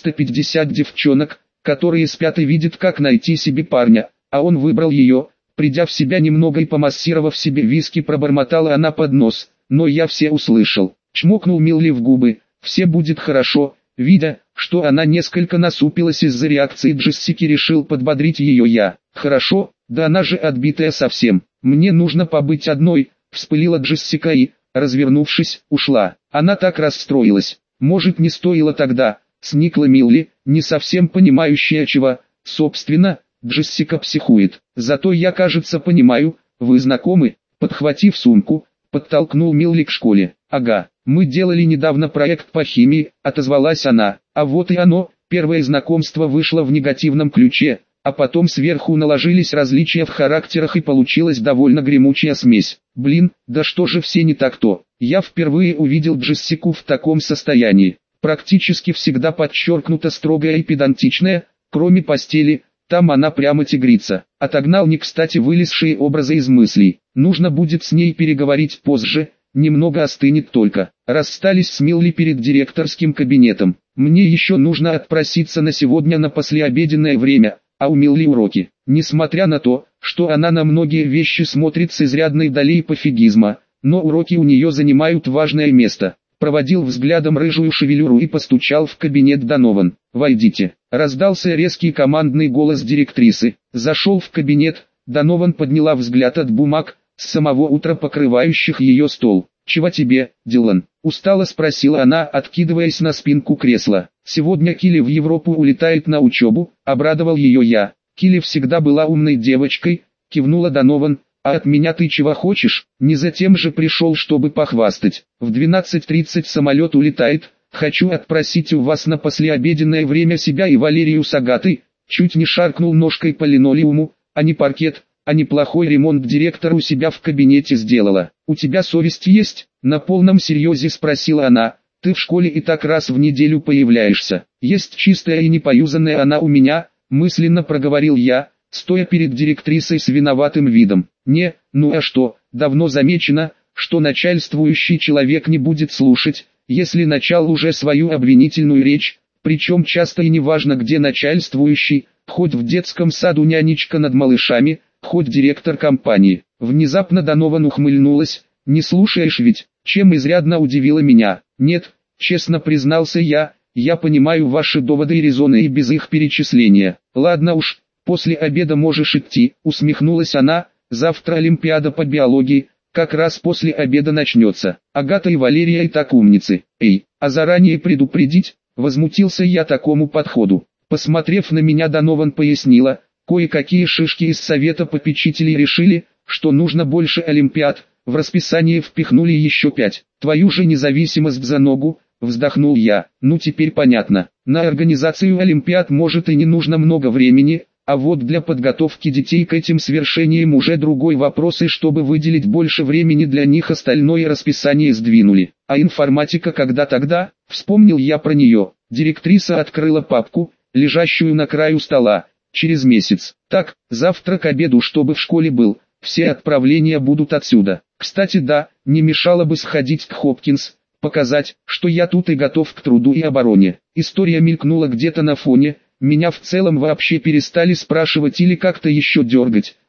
450 девчонок, которые спят и видят, как найти себе парня, а он выбрал ее. Придя в себя немного и помассировав себе виски, пробормотала она под нос, но я все услышал. Чмокнул Милли в губы. «Все будет хорошо». Видя, что она несколько насупилась из-за реакции Джессики, решил подбодрить ее я. «Хорошо, да она же отбитая совсем. Мне нужно побыть одной», — вспылила Джессика и, развернувшись, ушла. Она так расстроилась. «Может, не стоило тогда», — сникла Милли, не совсем понимающая чего. «Собственно, Джессика психует. Зато я, кажется, понимаю, вы знакомы?» Подхватив сумку, подтолкнул Милли к школе. «Ага, мы делали недавно проект по химии», — отозвалась она. А вот и оно, первое знакомство вышло в негативном ключе, а потом сверху наложились различия в характерах и получилась довольно гремучая смесь. Блин, да что же все не так-то. Я впервые увидел Джессику в таком состоянии. Практически всегда подчеркнуто строгая и педантичная, кроме постели, там она прямо тигрица. Отогнал не кстати вылезшие образы из мыслей. Нужно будет с ней переговорить позже, немного остынет только. Расстались с Милли перед директорским кабинетом. Мне еще нужно отпроситься на сегодня на послеобеденное время, а у Милли уроки. Несмотря на то, что она на многие вещи смотрит с изрядной долей пофигизма, но уроки у нее занимают важное место. Проводил взглядом рыжую шевелюру и постучал в кабинет Донован. «Войдите». Раздался резкий командный голос директрисы. Зашел в кабинет, Донован подняла взгляд от бумаг, с самого утра покрывающих ее стол. «Чего тебе, Дилан?» — устало спросила она, откидываясь на спинку кресла. «Сегодня Килли в Европу улетает на учебу», — обрадовал ее я. «Килли всегда была умной девочкой», — кивнула Донован. «А от меня ты чего хочешь?» «Не затем же пришел, чтобы похвастать. В 12:30 самолет улетает. Хочу отпросить у вас на послеобеденное время себя и Валерию с Агатой». Чуть не шаркнул ножкой по линолеуму, а не паркет, а неплохой ремонт директор у себя в кабинете сделала. «У тебя совесть есть?» — на полном серьезе спросила она. «Ты в школе и так раз в неделю появляешься. Есть чистая и непоюзанная она у меня», — мысленно проговорил я, стоя перед директрисой с виноватым видом. «Не, ну а что, давно замечено, что начальствующий человек не будет слушать, если начал уже свою обвинительную речь, причем часто и неважно где начальствующий, хоть в детском саду нянечка над малышами, хоть директор компании». Внезапно Донован ухмыльнулась. «Не слушаешь ведь?» Чем изрядно удивила меня. «Нет», честно признался я понимаю ваши доводы и резоны и без их перечисления. «Ладно уж, после обеда можешь идти», усмехнулась она. «Завтра Олимпиада по биологии, как раз после обеда начнется. Агата и Валерия и так умницы. Эй, а заранее предупредить?» Возмутился я такому подходу. Посмотрев на меня, Донован пояснила, кое-какие шишки из совета попечителей решили, что нужно больше олимпиад, в расписание впихнули еще 5. «Твою же независимость за ногу», вздохнул я. «Ну теперь понятно, на организацию олимпиад может и не нужно много времени, а вот для подготовки детей к этим свершениям уже другой вопрос, и чтобы выделить больше времени для них остальное расписание сдвинули. А информатика когда тогда?» Вспомнил я про нее. Директриса открыла папку, лежащую на краю стола. «Через месяц. Так, завтра к обеду, чтобы в школе был. Все отправления будут отсюда. Кстати, да, не мешало бы сходить к Хопкинс, показать, что я тут и готов к труду и обороне». История мелькнула где-то на фоне. Меня в целом вообще перестали спрашивать или как-то еще дергать,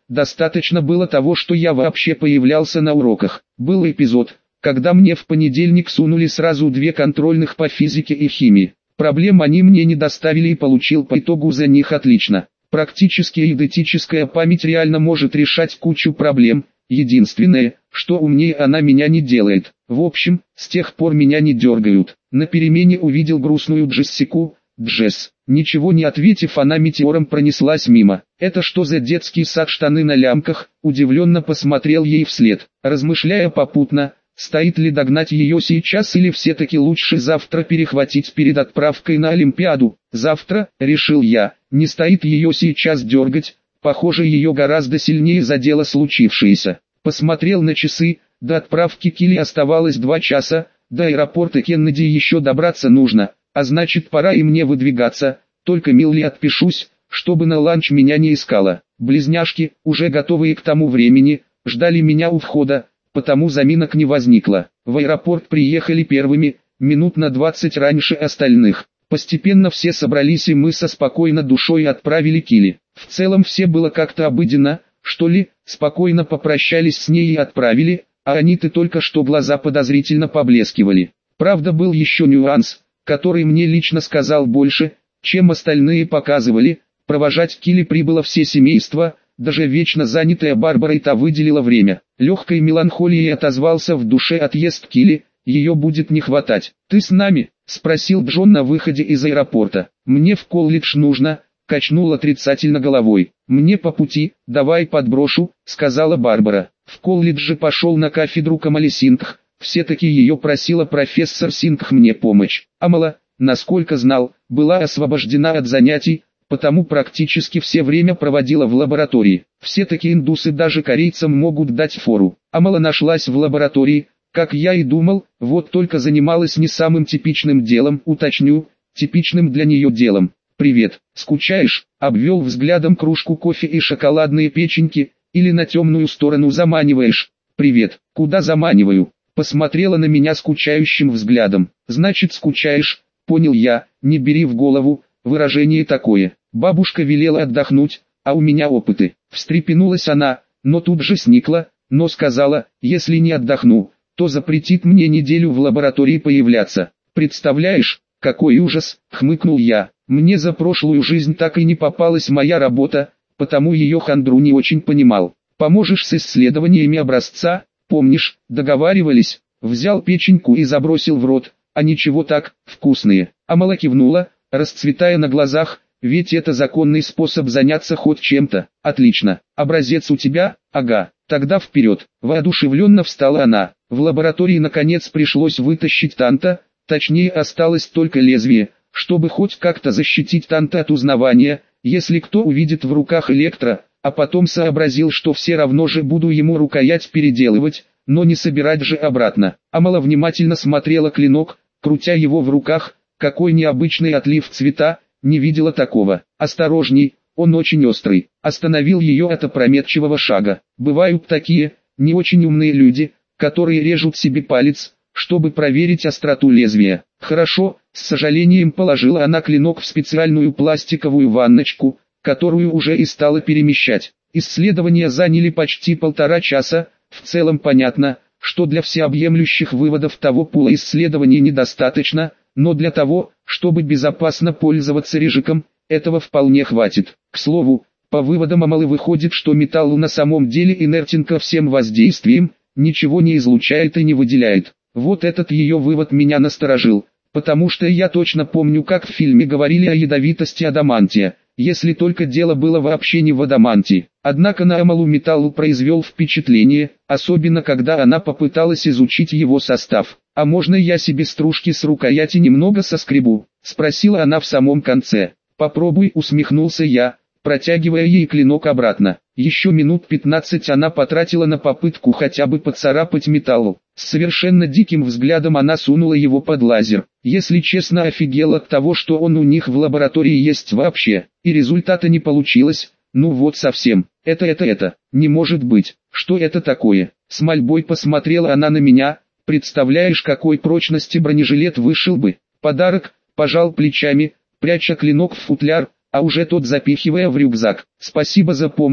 Достаточно было того, что я вообще появлялся на уроках. Был эпизод, когда мне в понедельник сунули сразу 2 контрольных по физике и химии. Проблем они мне не доставили и получил по итогу за них отлично. Практически эйдетическая память реально может решать кучу проблем. Единственное, что умнее она меня не делает. В общем, с тех пор меня не дергают. На перемене увидел грустную Джессику. Джесс. Ничего не ответив, она метеором пронеслась мимо. «Это что за детский сад, штаны на лямках?» Удивленно посмотрел ей вслед, размышляя попутно, стоит ли догнать ее сейчас или все-таки лучше завтра перехватить перед отправкой на Олимпиаду. «Завтра», решил я, не стоит ее сейчас дергать, похоже, ее гораздо сильнее задело случившееся. Посмотрел на часы, до отправки Килли оставалось 2 часа, до аэропорта Кеннеди еще добраться нужно. А значит, пора и мне выдвигаться, только Милли отпишусь, чтобы на ланч меня не искала. Близняшки, уже готовые к тому времени, ждали меня у входа, потому заминок не возникло. В аэропорт приехали первыми, минут на 20 раньше остальных. Постепенно все собрались и мы со спокойной душой отправили Килли. В целом все было как-то обыденно, что ли, спокойно попрощались с ней и отправили, а они-то только что глаза подозрительно поблескивали. Правда, был еще нюанс, который мне лично сказал больше, чем остальные показывали. Провожать Килли прибыло все семейство, даже вечно занятая Барбарой та выделила время. Легкой меланхолией отозвался в душе отъезд Килли, ее будет не хватать. «Ты с нами?» – спросил Джон на выходе из аэропорта. «Мне в колледж нужно», – качнул отрицательно головой. «Мне по пути, давай подброшу», – сказала Барбара. В колледж же пошел на кафедру Камали Сингх. Все-таки ее просила профессор Сингх мне помочь. Амала, насколько знал, была освобождена от занятий, потому практически все время проводила в лаборатории. Все-таки индусы даже корейцам могут дать фору. Амала нашлась в лаборатории, как я и думал, вот только занималась не самым типичным делом, уточню, типичным для нее делом. «Привет, скучаешь?» — обвел взглядом кружку кофе и шоколадные печеньки, «или на темную сторону заманиваешь?» «Привет, куда заманиваю?» Посмотрела на меня скучающим взглядом. «Значит, скучаешь?» Понял я, не бери в голову, выражение такое. Бабушка велела отдохнуть, а у меня опыты. Встрепенулась она, но тут же сникла, но сказала, если не отдохну, то запретит мне неделю в лаборатории появляться. Представляешь, какой ужас, хмыкнул я. Мне за прошлую жизнь так и не попалась моя работа, потому ее хандру не очень понимал. Поможешь с исследованиями образца? Помнишь, договаривались? Взял печеньку и забросил в рот, а ничего так, вкусные. Амала кивнула, расцветая на глазах, ведь это законный способ заняться хоть чем-то. Отлично, образец у тебя? Ага, тогда вперед. Воодушевленно встала она. В лаборатории наконец пришлось вытащить Танта, точнее осталось только лезвие, чтобы хоть как-то защитить Танта от узнавания, если кто увидит в руках электро. А потом сообразил, что все равно же буду ему рукоять переделывать, но не собирать же обратно. Амала внимательно смотрела клинок, крутя его в руках, какой необычный отлив цвета, не видела такого. «Осторожней, он очень острый», остановил ее от опрометчивого шага. Бывают такие, не очень умные люди, которые режут себе палец, чтобы проверить остроту лезвия. «Хорошо», с сожалением положила она клинок в специальную пластиковую ванночку, которую уже и стала перемещать. Исследования заняли почти 1,5 часа, в целом понятно, что для всеобъемлющих выводов того пула исследований недостаточно, но для того, чтобы безопасно пользоваться режиком, этого вполне хватит. К слову, по выводам Амалы выходит, что металл на самом деле инертен ко всем воздействиям, ничего не излучает и не выделяет. Вот этот ее вывод меня насторожил, потому что я точно помню, как в фильме говорили о ядовитости адамантия. Если только дело было вообще не в адамантии. Однако на Амалу металл произвел впечатление, особенно когда она попыталась изучить его состав. «А можно я себе стружки с рукояти немного соскребу?» — спросила она в самом конце. «Попробуй», — усмехнулся я, протягивая ей клинок обратно. Еще минут 15 она потратила на попытку хотя бы поцарапать металл. С совершенно диким взглядом она сунула его под лазер. Если честно, офигела от того, что он у них в лаборатории есть вообще. И результата не получилось. Ну вот совсем. Это, не может быть. Что это такое? С мольбой посмотрела она на меня. Представляешь, какой прочности бронежилет вышел бы. Подарок, пожал плечами, пряча клинок в футляр, а уже тот запихивая в рюкзак. Спасибо за помощь.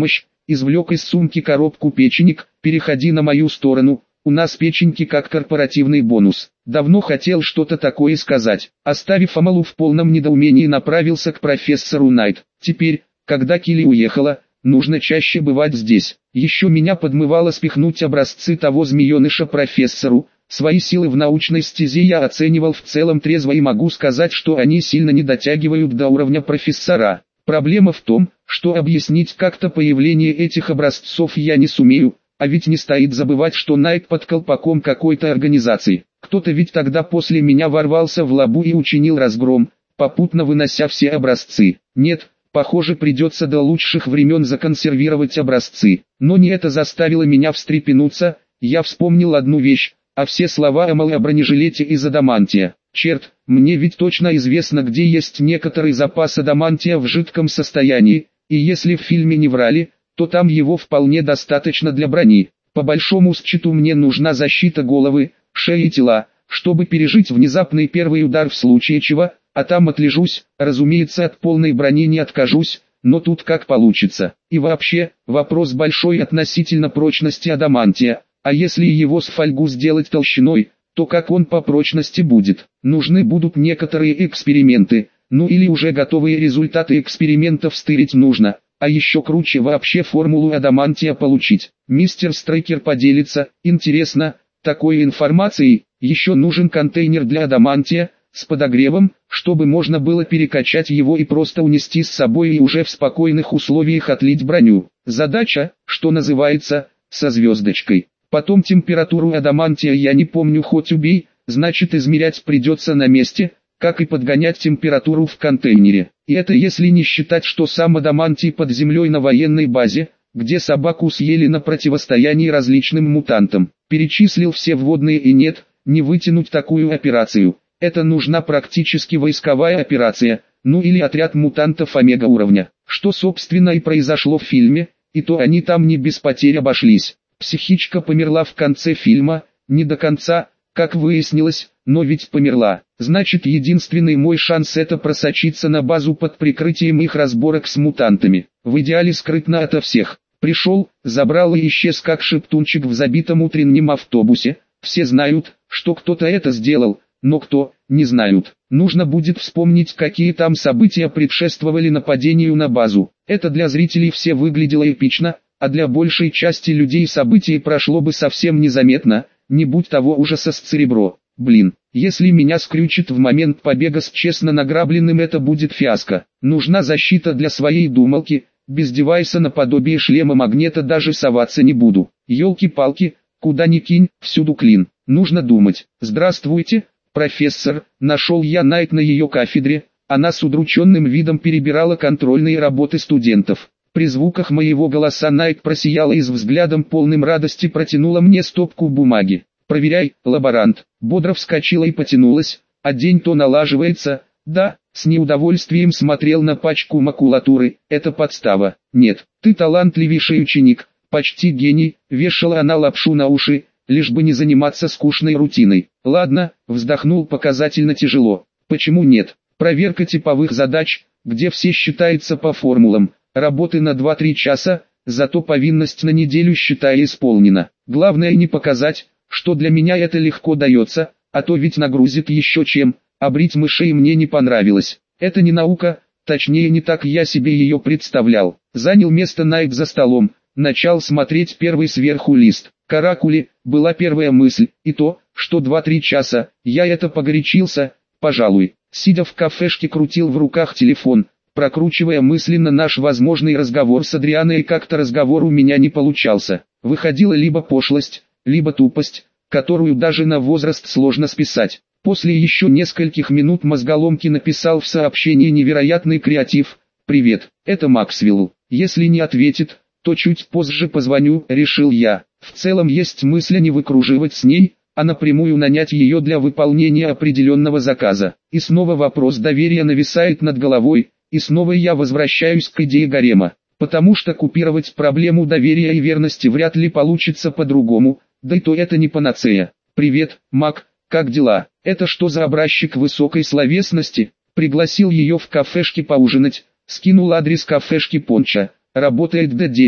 извлек из сумки коробку печенек, переходи на мою сторону, у нас печеньки как корпоративный бонус. Давно хотел что-то такое сказать. Оставив Амалу в полном недоумении, направился к профессору Найт. Теперь, когда Килли уехала, нужно чаще бывать здесь. Еще меня подмывало спихнуть образцы того змееныша профессору. Свои силы в научной стезе я оценивал в целом трезво и могу сказать, что они сильно не дотягивают до уровня профессора. Проблема в том, что объяснить как-то появление этих образцов я не сумею, а ведь не стоит забывать, что Найт под колпаком какой-то организации. Кто-то ведь тогда после меня ворвался в лабу и учинил разгром, попутно вынося все образцы. Нет, похоже, придется до лучших времен законсервировать образцы. Но не это заставило меня встрепенуться, я вспомнил одну вещь, а все слова Амалы о бронежилете из адамантия. Черт, мне ведь точно известно, где есть некоторый запас адамантия в жидком состоянии, и если в фильме не врали, то там его вполне достаточно для брони. По большому счету мне нужна защита головы, шеи и тела, чтобы пережить внезапный первый удар в случае чего, а там отлежусь, разумеется, от полной брони не откажусь, но тут как получится. И вообще, вопрос большой относительно прочности адамантия, а если его с фольгу сделать толщиной, то как он по прочности будет? Нужны будут некоторые эксперименты, ну или уже готовые результаты экспериментов стырить нужно. А еще круче вообще формулу адамантия получить. Мистер Стрейкер поделится, интересно, такой информацией. Еще нужен контейнер для адамантия, с подогревом, чтобы можно было перекачать его и просто унести с собой и уже в спокойных условиях отлить броню. Задача, что называется, со звездочкой. Потом температуру адамантия я не помню, хоть убей, значит измерять придется на месте, как и подгонять температуру в контейнере. И это если не считать, что сам адамантий под землей на военной базе, где собаку съели на противостоянии различным мутантам. Перечислил все вводные и нет, не вытянуть такую операцию. Это нужна практически войсковая операция, ну или отряд мутантов омега уровня. Что собственно и произошло в фильме, и то они там не без потерь обошлись. Психичка померла в конце фильма, не до конца, как выяснилось, но ведь померла. Значит, единственный мой шанс — это просочиться на базу под прикрытием их разборок с мутантами. В идеале скрытно ото всех. Пришел, забрал и исчез как шептунчик в забитом утреннем автобусе. Все знают, что кто-то это сделал, но кто, не знают. Нужно будет вспомнить, какие там события предшествовали нападению на базу. Это для зрителей все выглядело эпично, а для большей части людей событие прошло бы совсем незаметно, не будь того ужаса с Церебро. Блин, если меня скрючит в момент побега с честно награбленным, это будет фиаско. Нужна защита для своей думалки, без девайса наподобие шлема-магнета даже соваться не буду. Ёлки-палки, куда ни кинь, всюду клин. Нужно думать. Здравствуйте, профессор, нашел я Найт на ее кафедре. Она с удрученным видом перебирала контрольные работы студентов. При звуках моего голоса Найт просияла и с взглядом полным радости протянула мне стопку бумаги. «Проверяй, лаборант». Бодро вскочила и потянулась, а день-то налаживается. Да, с неудовольствием смотрел на пачку макулатуры. Это подстава. Нет, ты талантливейший ученик, почти гений. Вешала она лапшу на уши, лишь бы не заниматься скучной рутиной. Ладно, вздохнул показательно тяжело. Почему нет? Проверка типовых задач, где все считается по формулам. Работы на 2-3 часа, зато повинность на неделю считай исполнена. Главное не показать, что для меня это легко дается, а то ведь нагрузит еще чем. А брить мышей мне не понравилось. Это не наука, точнее не так я себе ее представлял. Занял место Найт за столом, начал смотреть первый сверху лист. Каракули, была первая мысль, и то, что 2-3 часа, я это погорячился, пожалуй. Сидя в кафешке крутил в руках телефон, прокручивая мысленно наш возможный разговор с Адрианой, и как-то разговор у меня не получался. Выходила либо пошлость, либо тупость, которую даже на возраст сложно списать. После еще нескольких минут мозголомки написал в сообщении невероятный креатив. «Привет, это Максвелл. Если не ответит, то чуть позже позвоню», решил я. В целом есть мысль не выкруживать с ней, а напрямую нанять ее для выполнения определенного заказа. И снова вопрос доверия нависает над головой, и снова я возвращаюсь к идее гарема. Потому что купировать проблему доверия и верности вряд ли получится по-другому, да и то это не панацея. «Привет, Мак, как дела? Это что за образчик высокой словесности?» Пригласил ее в кафешке поужинать, скинул адрес кафешки Понча. Работает до 9,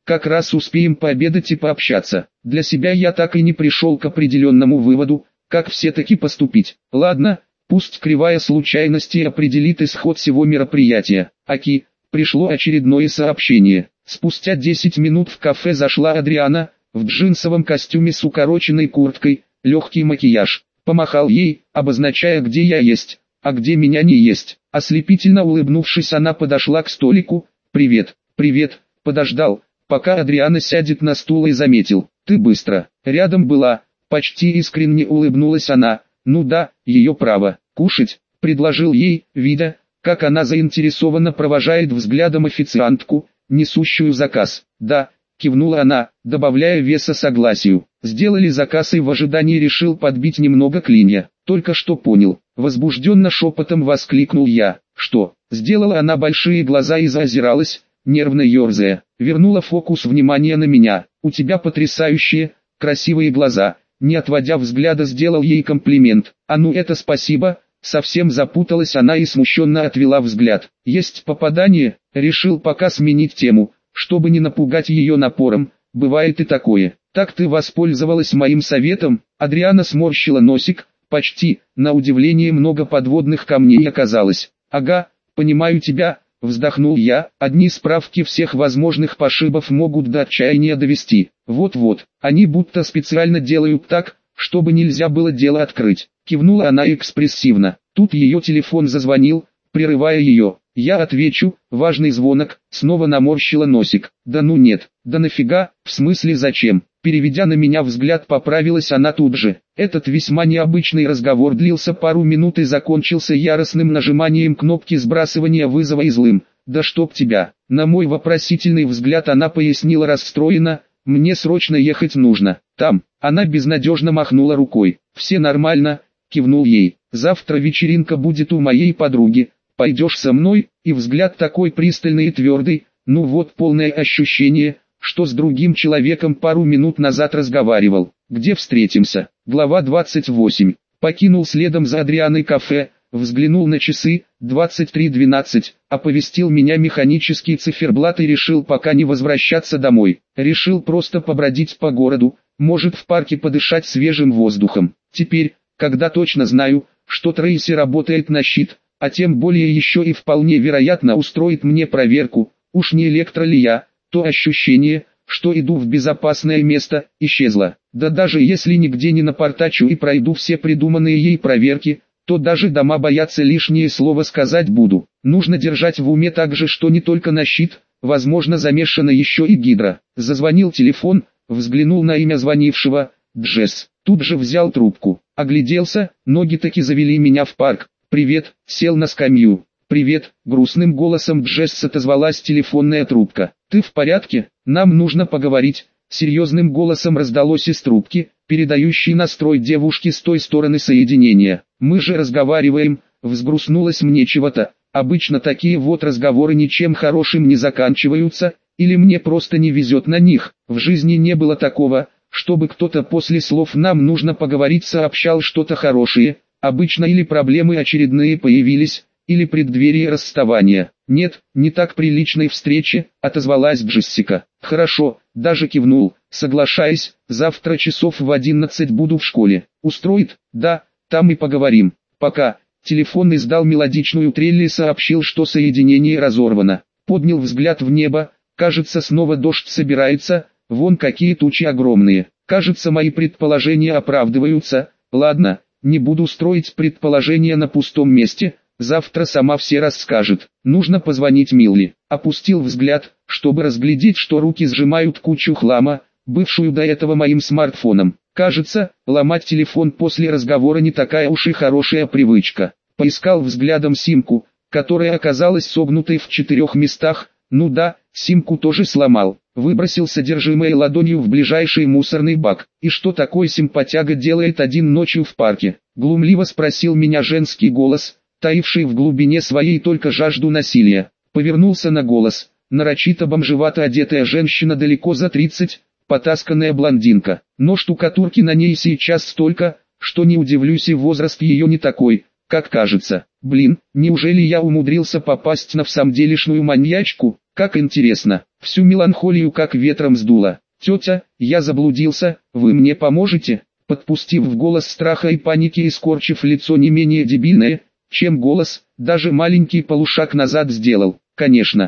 как раз успеем пообедать и пообщаться. Для себя я так и не пришел к определенному выводу, как все-таки поступить. Ладно, пусть кривая случайности определит исход всего мероприятия. Аки, пришло очередное сообщение. Спустя 10 минут в кафе зашла Адриана, в джинсовом костюме с укороченной курткой, легкий макияж. Помахал ей, обозначая, где я есть, а где меня не есть. Ослепительно улыбнувшись, она подошла к столику. «Привет, привет», подождал, пока Адриана сядет на стул и заметил. «Ты быстро, рядом была», почти искренне улыбнулась она. «Ну да, ее право». «Кушать», предложил ей, видя, как она заинтересованно провожает взглядом официантку, несущую заказ. «Да», кивнула она, добавляя веса согласию. Сделали заказ и в ожидании решил подбить немного клинья. Только что понял. Возбужденно шепотом воскликнул я. «Что?» Сделала она большие глаза и заозиралась, нервно ерзая. Вернула фокус внимания на меня. «У тебя потрясающие, красивые глаза». Не отводя взгляда, сделал ей комплимент. «А ну это спасибо». Совсем запуталась она и смущенно отвела взгляд. «Есть попадание?» Решил пока сменить тему, чтобы не напугать ее напором. «Бывает и такое». «Так ты воспользовалась моим советом?» Адриана сморщила носик. «Почти, на удивление много подводных камней оказалось». «Ага, понимаю тебя», вздохнул я. «Одни справки всех возможных пошибов могут до отчаяния довести». «Вот-вот, они будто специально делают так, чтобы нельзя было дело открыть». Кивнула она экспрессивно. Тут ее телефон зазвонил, прерывая ее. «Я отвечу», важный звонок, снова наморщила носик. «Да ну нет, да нафига, в смысле зачем?» Переведя на меня взгляд, поправилась она тут же. Этот весьма необычный разговор длился пару минут и закончился яростным нажиманием кнопки сбрасывания вызова и злым. «Да чтоб тебя!» На мой вопросительный взгляд она пояснила расстроена. «Мне срочно ехать нужно. Там». Она безнадежно махнула рукой. «Все нормально», кивнул ей. «Завтра вечеринка будет у моей подруги. Пойдешь со мной?» И взгляд такой пристальный и твердый. Ну вот полное ощущение, что с другим человеком пару минут назад разговаривал. «Где встретимся?» Глава 28. Покинул следом за Адрианой кафе, взглянул на часы, 23:12, оповестил меня механический циферблат и решил пока не возвращаться домой. Решил просто побродить по городу, может в парке подышать свежим воздухом. Теперь, когда точно знаю, что Трейси работает на щит, а тем более еще и вполне вероятно устроит мне проверку, уж не электро ли я, то ощущение, что иду в безопасное место, исчезло. Да даже если нигде не напортачу и пройду все придуманные ей проверки, то даже дома боятся лишнее слово сказать буду. Нужно держать в уме также, что не только на щит, возможно замешана еще и гидра. Зазвонил телефон, взглянул на имя звонившего, Джесс. Тут же взял трубку, огляделся, ноги таки завели меня в парк. «Привет», сел на скамью. «Привет», грустным голосом Джесс отозвалась телефонная трубка. «Ты в порядке? Нам нужно поговорить», серьезным голосом раздалось из трубки, передающей настрой девушки с той стороны соединения. «Мы же разговариваем», взгрустнулось мне чего-то. Обычно такие вот разговоры ничем хорошим не заканчиваются, или мне просто не везет на них. В жизни не было такого, чтобы кто-то после слов «нам нужно поговорить» сообщал что-то хорошее. Обычно или проблемы очередные появились, или преддверие расставания. «Нет, не так при личной встрече», отозвалась Джессика. «Хорошо», даже кивнул, соглашаясь, «завтра часов в 11 буду в школе. Устроит?» «Да, там и поговорим. Пока». Телефон издал мелодичную трель и сообщил, что соединение разорвано. Поднял взгляд в небо, кажется снова дождь собирается, вон какие тучи огромные. Кажется мои предположения оправдываются. Ладно, не буду строить предположения на пустом месте. Завтра сама все расскажет. Нужно позвонить Милли. Опустил взгляд, чтобы разглядеть, что руки сжимают кучу хлама, бывшую до этого моим смартфоном. Кажется, ломать телефон после разговора не такая уж и хорошая привычка. Поискал взглядом симку, которая оказалась согнутой в 4 местах. Ну да, симку тоже сломал. Выбросил содержимое ладонью в ближайший мусорный бак. «И что такой симпатяга делает один ночью в парке?» Глумливо спросил меня женский голос, таивший в глубине своей только жажду насилия. Повернулся на голос. Нарочито бомжевато одетая женщина далеко за 30, потасканная блондинка. Но штукатурки на ней сейчас столько, что не удивлюсь, и возраст ее не такой. как кажется. Блин, неужели я умудрился попасть на всамделишную маньячку? Как интересно, всю меланхолию как ветром сдуло. Тетя, я заблудился, вы мне поможете? Подпустив в голос страха и паники и скорчив лицо не менее дебильное, чем голос, даже маленький полушаг назад сделал. Конечно,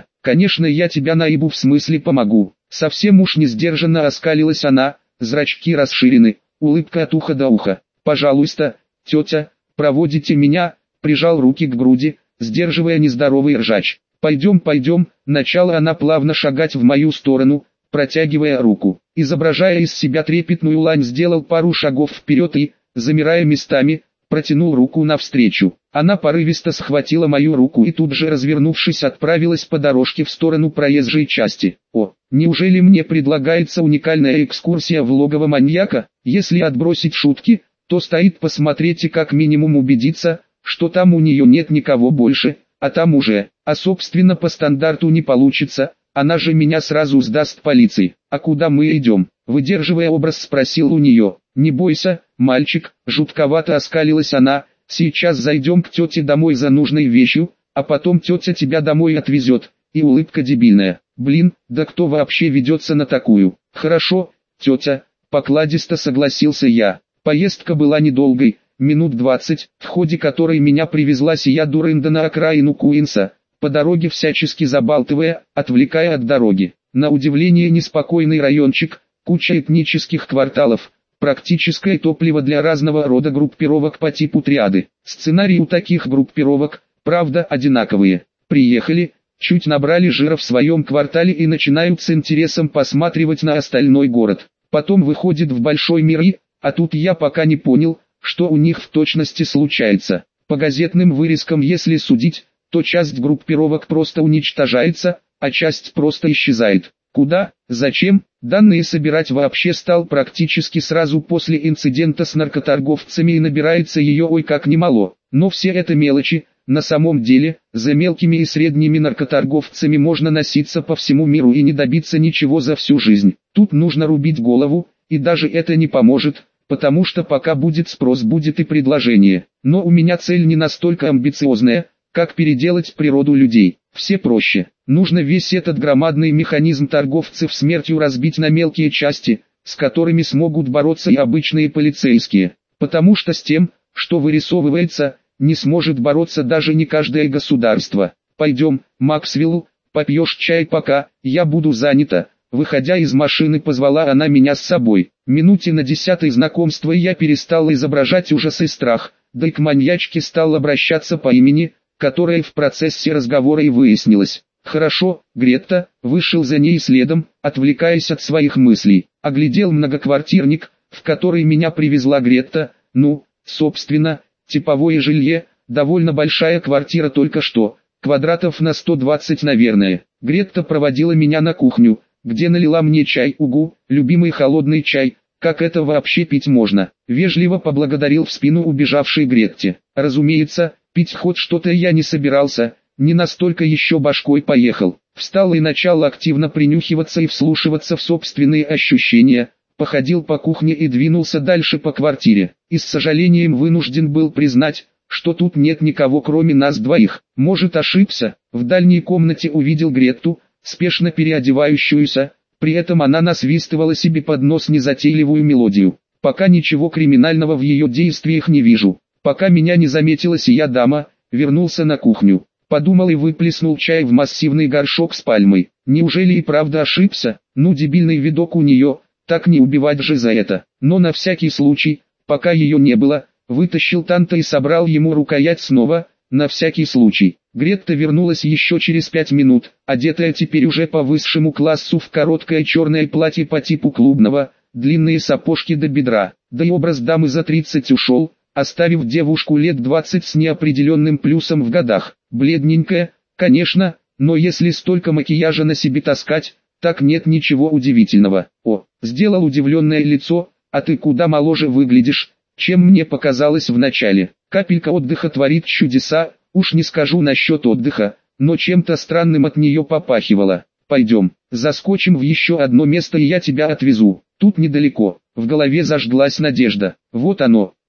я тебя наебу, в смысле помогу. Совсем уж не сдержанно оскалилась она, зрачки расширены, улыбка от уха до уха. Пожалуйста, тетя, проводите меня, прижал руки к груди, сдерживая нездоровый ржач. Пойдем, начала она плавно шагать в мою сторону, протягивая руку. Изображая из себя трепетную лань, сделал пару шагов вперед и, замирая местами, протянул руку навстречу. Она порывисто схватила мою руку и тут же, развернувшись, отправилась по дорожке в сторону проезжей части. О, неужели мне предлагается уникальная экскурсия в логово маньяка? Если отбросить шутки, то стоит посмотреть и как минимум убедиться, что там у нее нет никого больше, а там уже, собственно по стандарту не получится, она же меня сразу сдаст полиции. А куда мы идем? Выдерживая образ, спросил у нее. Не бойся, мальчик, жутковато оскалилась она, сейчас зайдем к тете домой за нужной вещью, а потом тетя тебя домой отвезет. И улыбка дебильная. Блин, да кто вообще ведется на такую? Хорошо, тетя, покладисто согласился я. Поездка была недолгой, минут 20, в ходе которой меня привезла сия дурында на окраину Куинса, по дороге всячески забалтывая, отвлекая от дороги. На удивление неспокойный райончик, куча этнических кварталов, практическое топливо для разного рода группировок по типу триады. Сценарии у таких группировок, правда, одинаковые. Приехали, чуть набрали жира в своем квартале и начинают с интересом посматривать на остальной город. Потом выходит в большой мир и, а тут я пока не понял, что у них в точности случается. По газетным вырезкам если судить, то часть группировок просто уничтожается, а часть просто исчезает. Куда, зачем, данные собирать вообще стал практически сразу после инцидента с наркоторговцами и набирается ее ой как немало. Но все это мелочи, на самом деле, за мелкими и средними наркоторговцами можно носиться по всему миру и не добиться ничего за всю жизнь. Тут нужно рубить голову, и даже это не поможет, потому что пока будет спрос, будет и предложение. Но у меня цель не настолько амбициозная, как переделать природу людей. Все проще. Нужно весь этот громадный механизм торговцев смертью разбить на мелкие части, с которыми смогут бороться и обычные полицейские. Потому что с тем, что вырисовывается, не сможет бороться даже не каждое государство. Пойдем, Максвелл, попьешь чай пока, я буду занята. Выходя из машины, позвала она меня с собой. Минуте на 10-й знакомства я перестал изображать ужас и страх, да и к маньячке стал обращаться по имени, которое в процессе разговора и выяснилось. Хорошо, Гретта, вышел за ней следом, отвлекаясь от своих мыслей. Оглядел многоквартирник, в который меня привезла Гретта, собственно, типовое жилье, довольно большая квартира только что, квадратов на 120 наверное. Гретта проводила меня на кухню, где налила мне чай, любимый холодный чай, как это вообще пить можно. Вежливо поблагодарил в спину убежавшей Гретте. Разумеется, пить хоть что-то я не собирался, не настолько еще башкой поехал. Встал и начал активно принюхиваться и вслушиваться в собственные ощущения, походил по кухне и двинулся дальше по квартире. И с сожалением вынужден был признать, что тут нет никого кроме нас двоих. Может, ошибся. В дальней комнате увидел Гретту, спешно переодевающуюся, при этом она насвистывала себе под нос незатейливую мелодию. Пока ничего криминального в ее действиях не вижу. Пока меня не заметила сия дама, вернулся на кухню. Подумал и выплеснул чай в массивный горшок с пальмой. Неужели и правда ошибся? Дебильный видок у нее, так не убивать же за это. Но на всякий случай, пока ее не было, вытащил танта и собрал ему рукоять снова, на всякий случай. Гретта вернулась еще через 5 минут, одетая теперь уже по высшему классу в короткое черное платье по типу клубного, длинные сапожки до бедра. Да и образ дамы за 30 ушел, оставив девушку лет 20 с неопределенным плюсом в годах. Бледненькая, конечно, но если столько макияжа на себе таскать, так нет ничего удивительного. О, сделал удивленное лицо, а ты куда моложе выглядишь, чем мне показалось вначале. Капелька отдыха творит чудеса, уж не скажу насчет отдыха, но чем-то странным от нее попахивало. Пойдем, заскочим в еще одно место и я тебя отвезу. Тут недалеко. В голове зажглась надежда. Вот оно.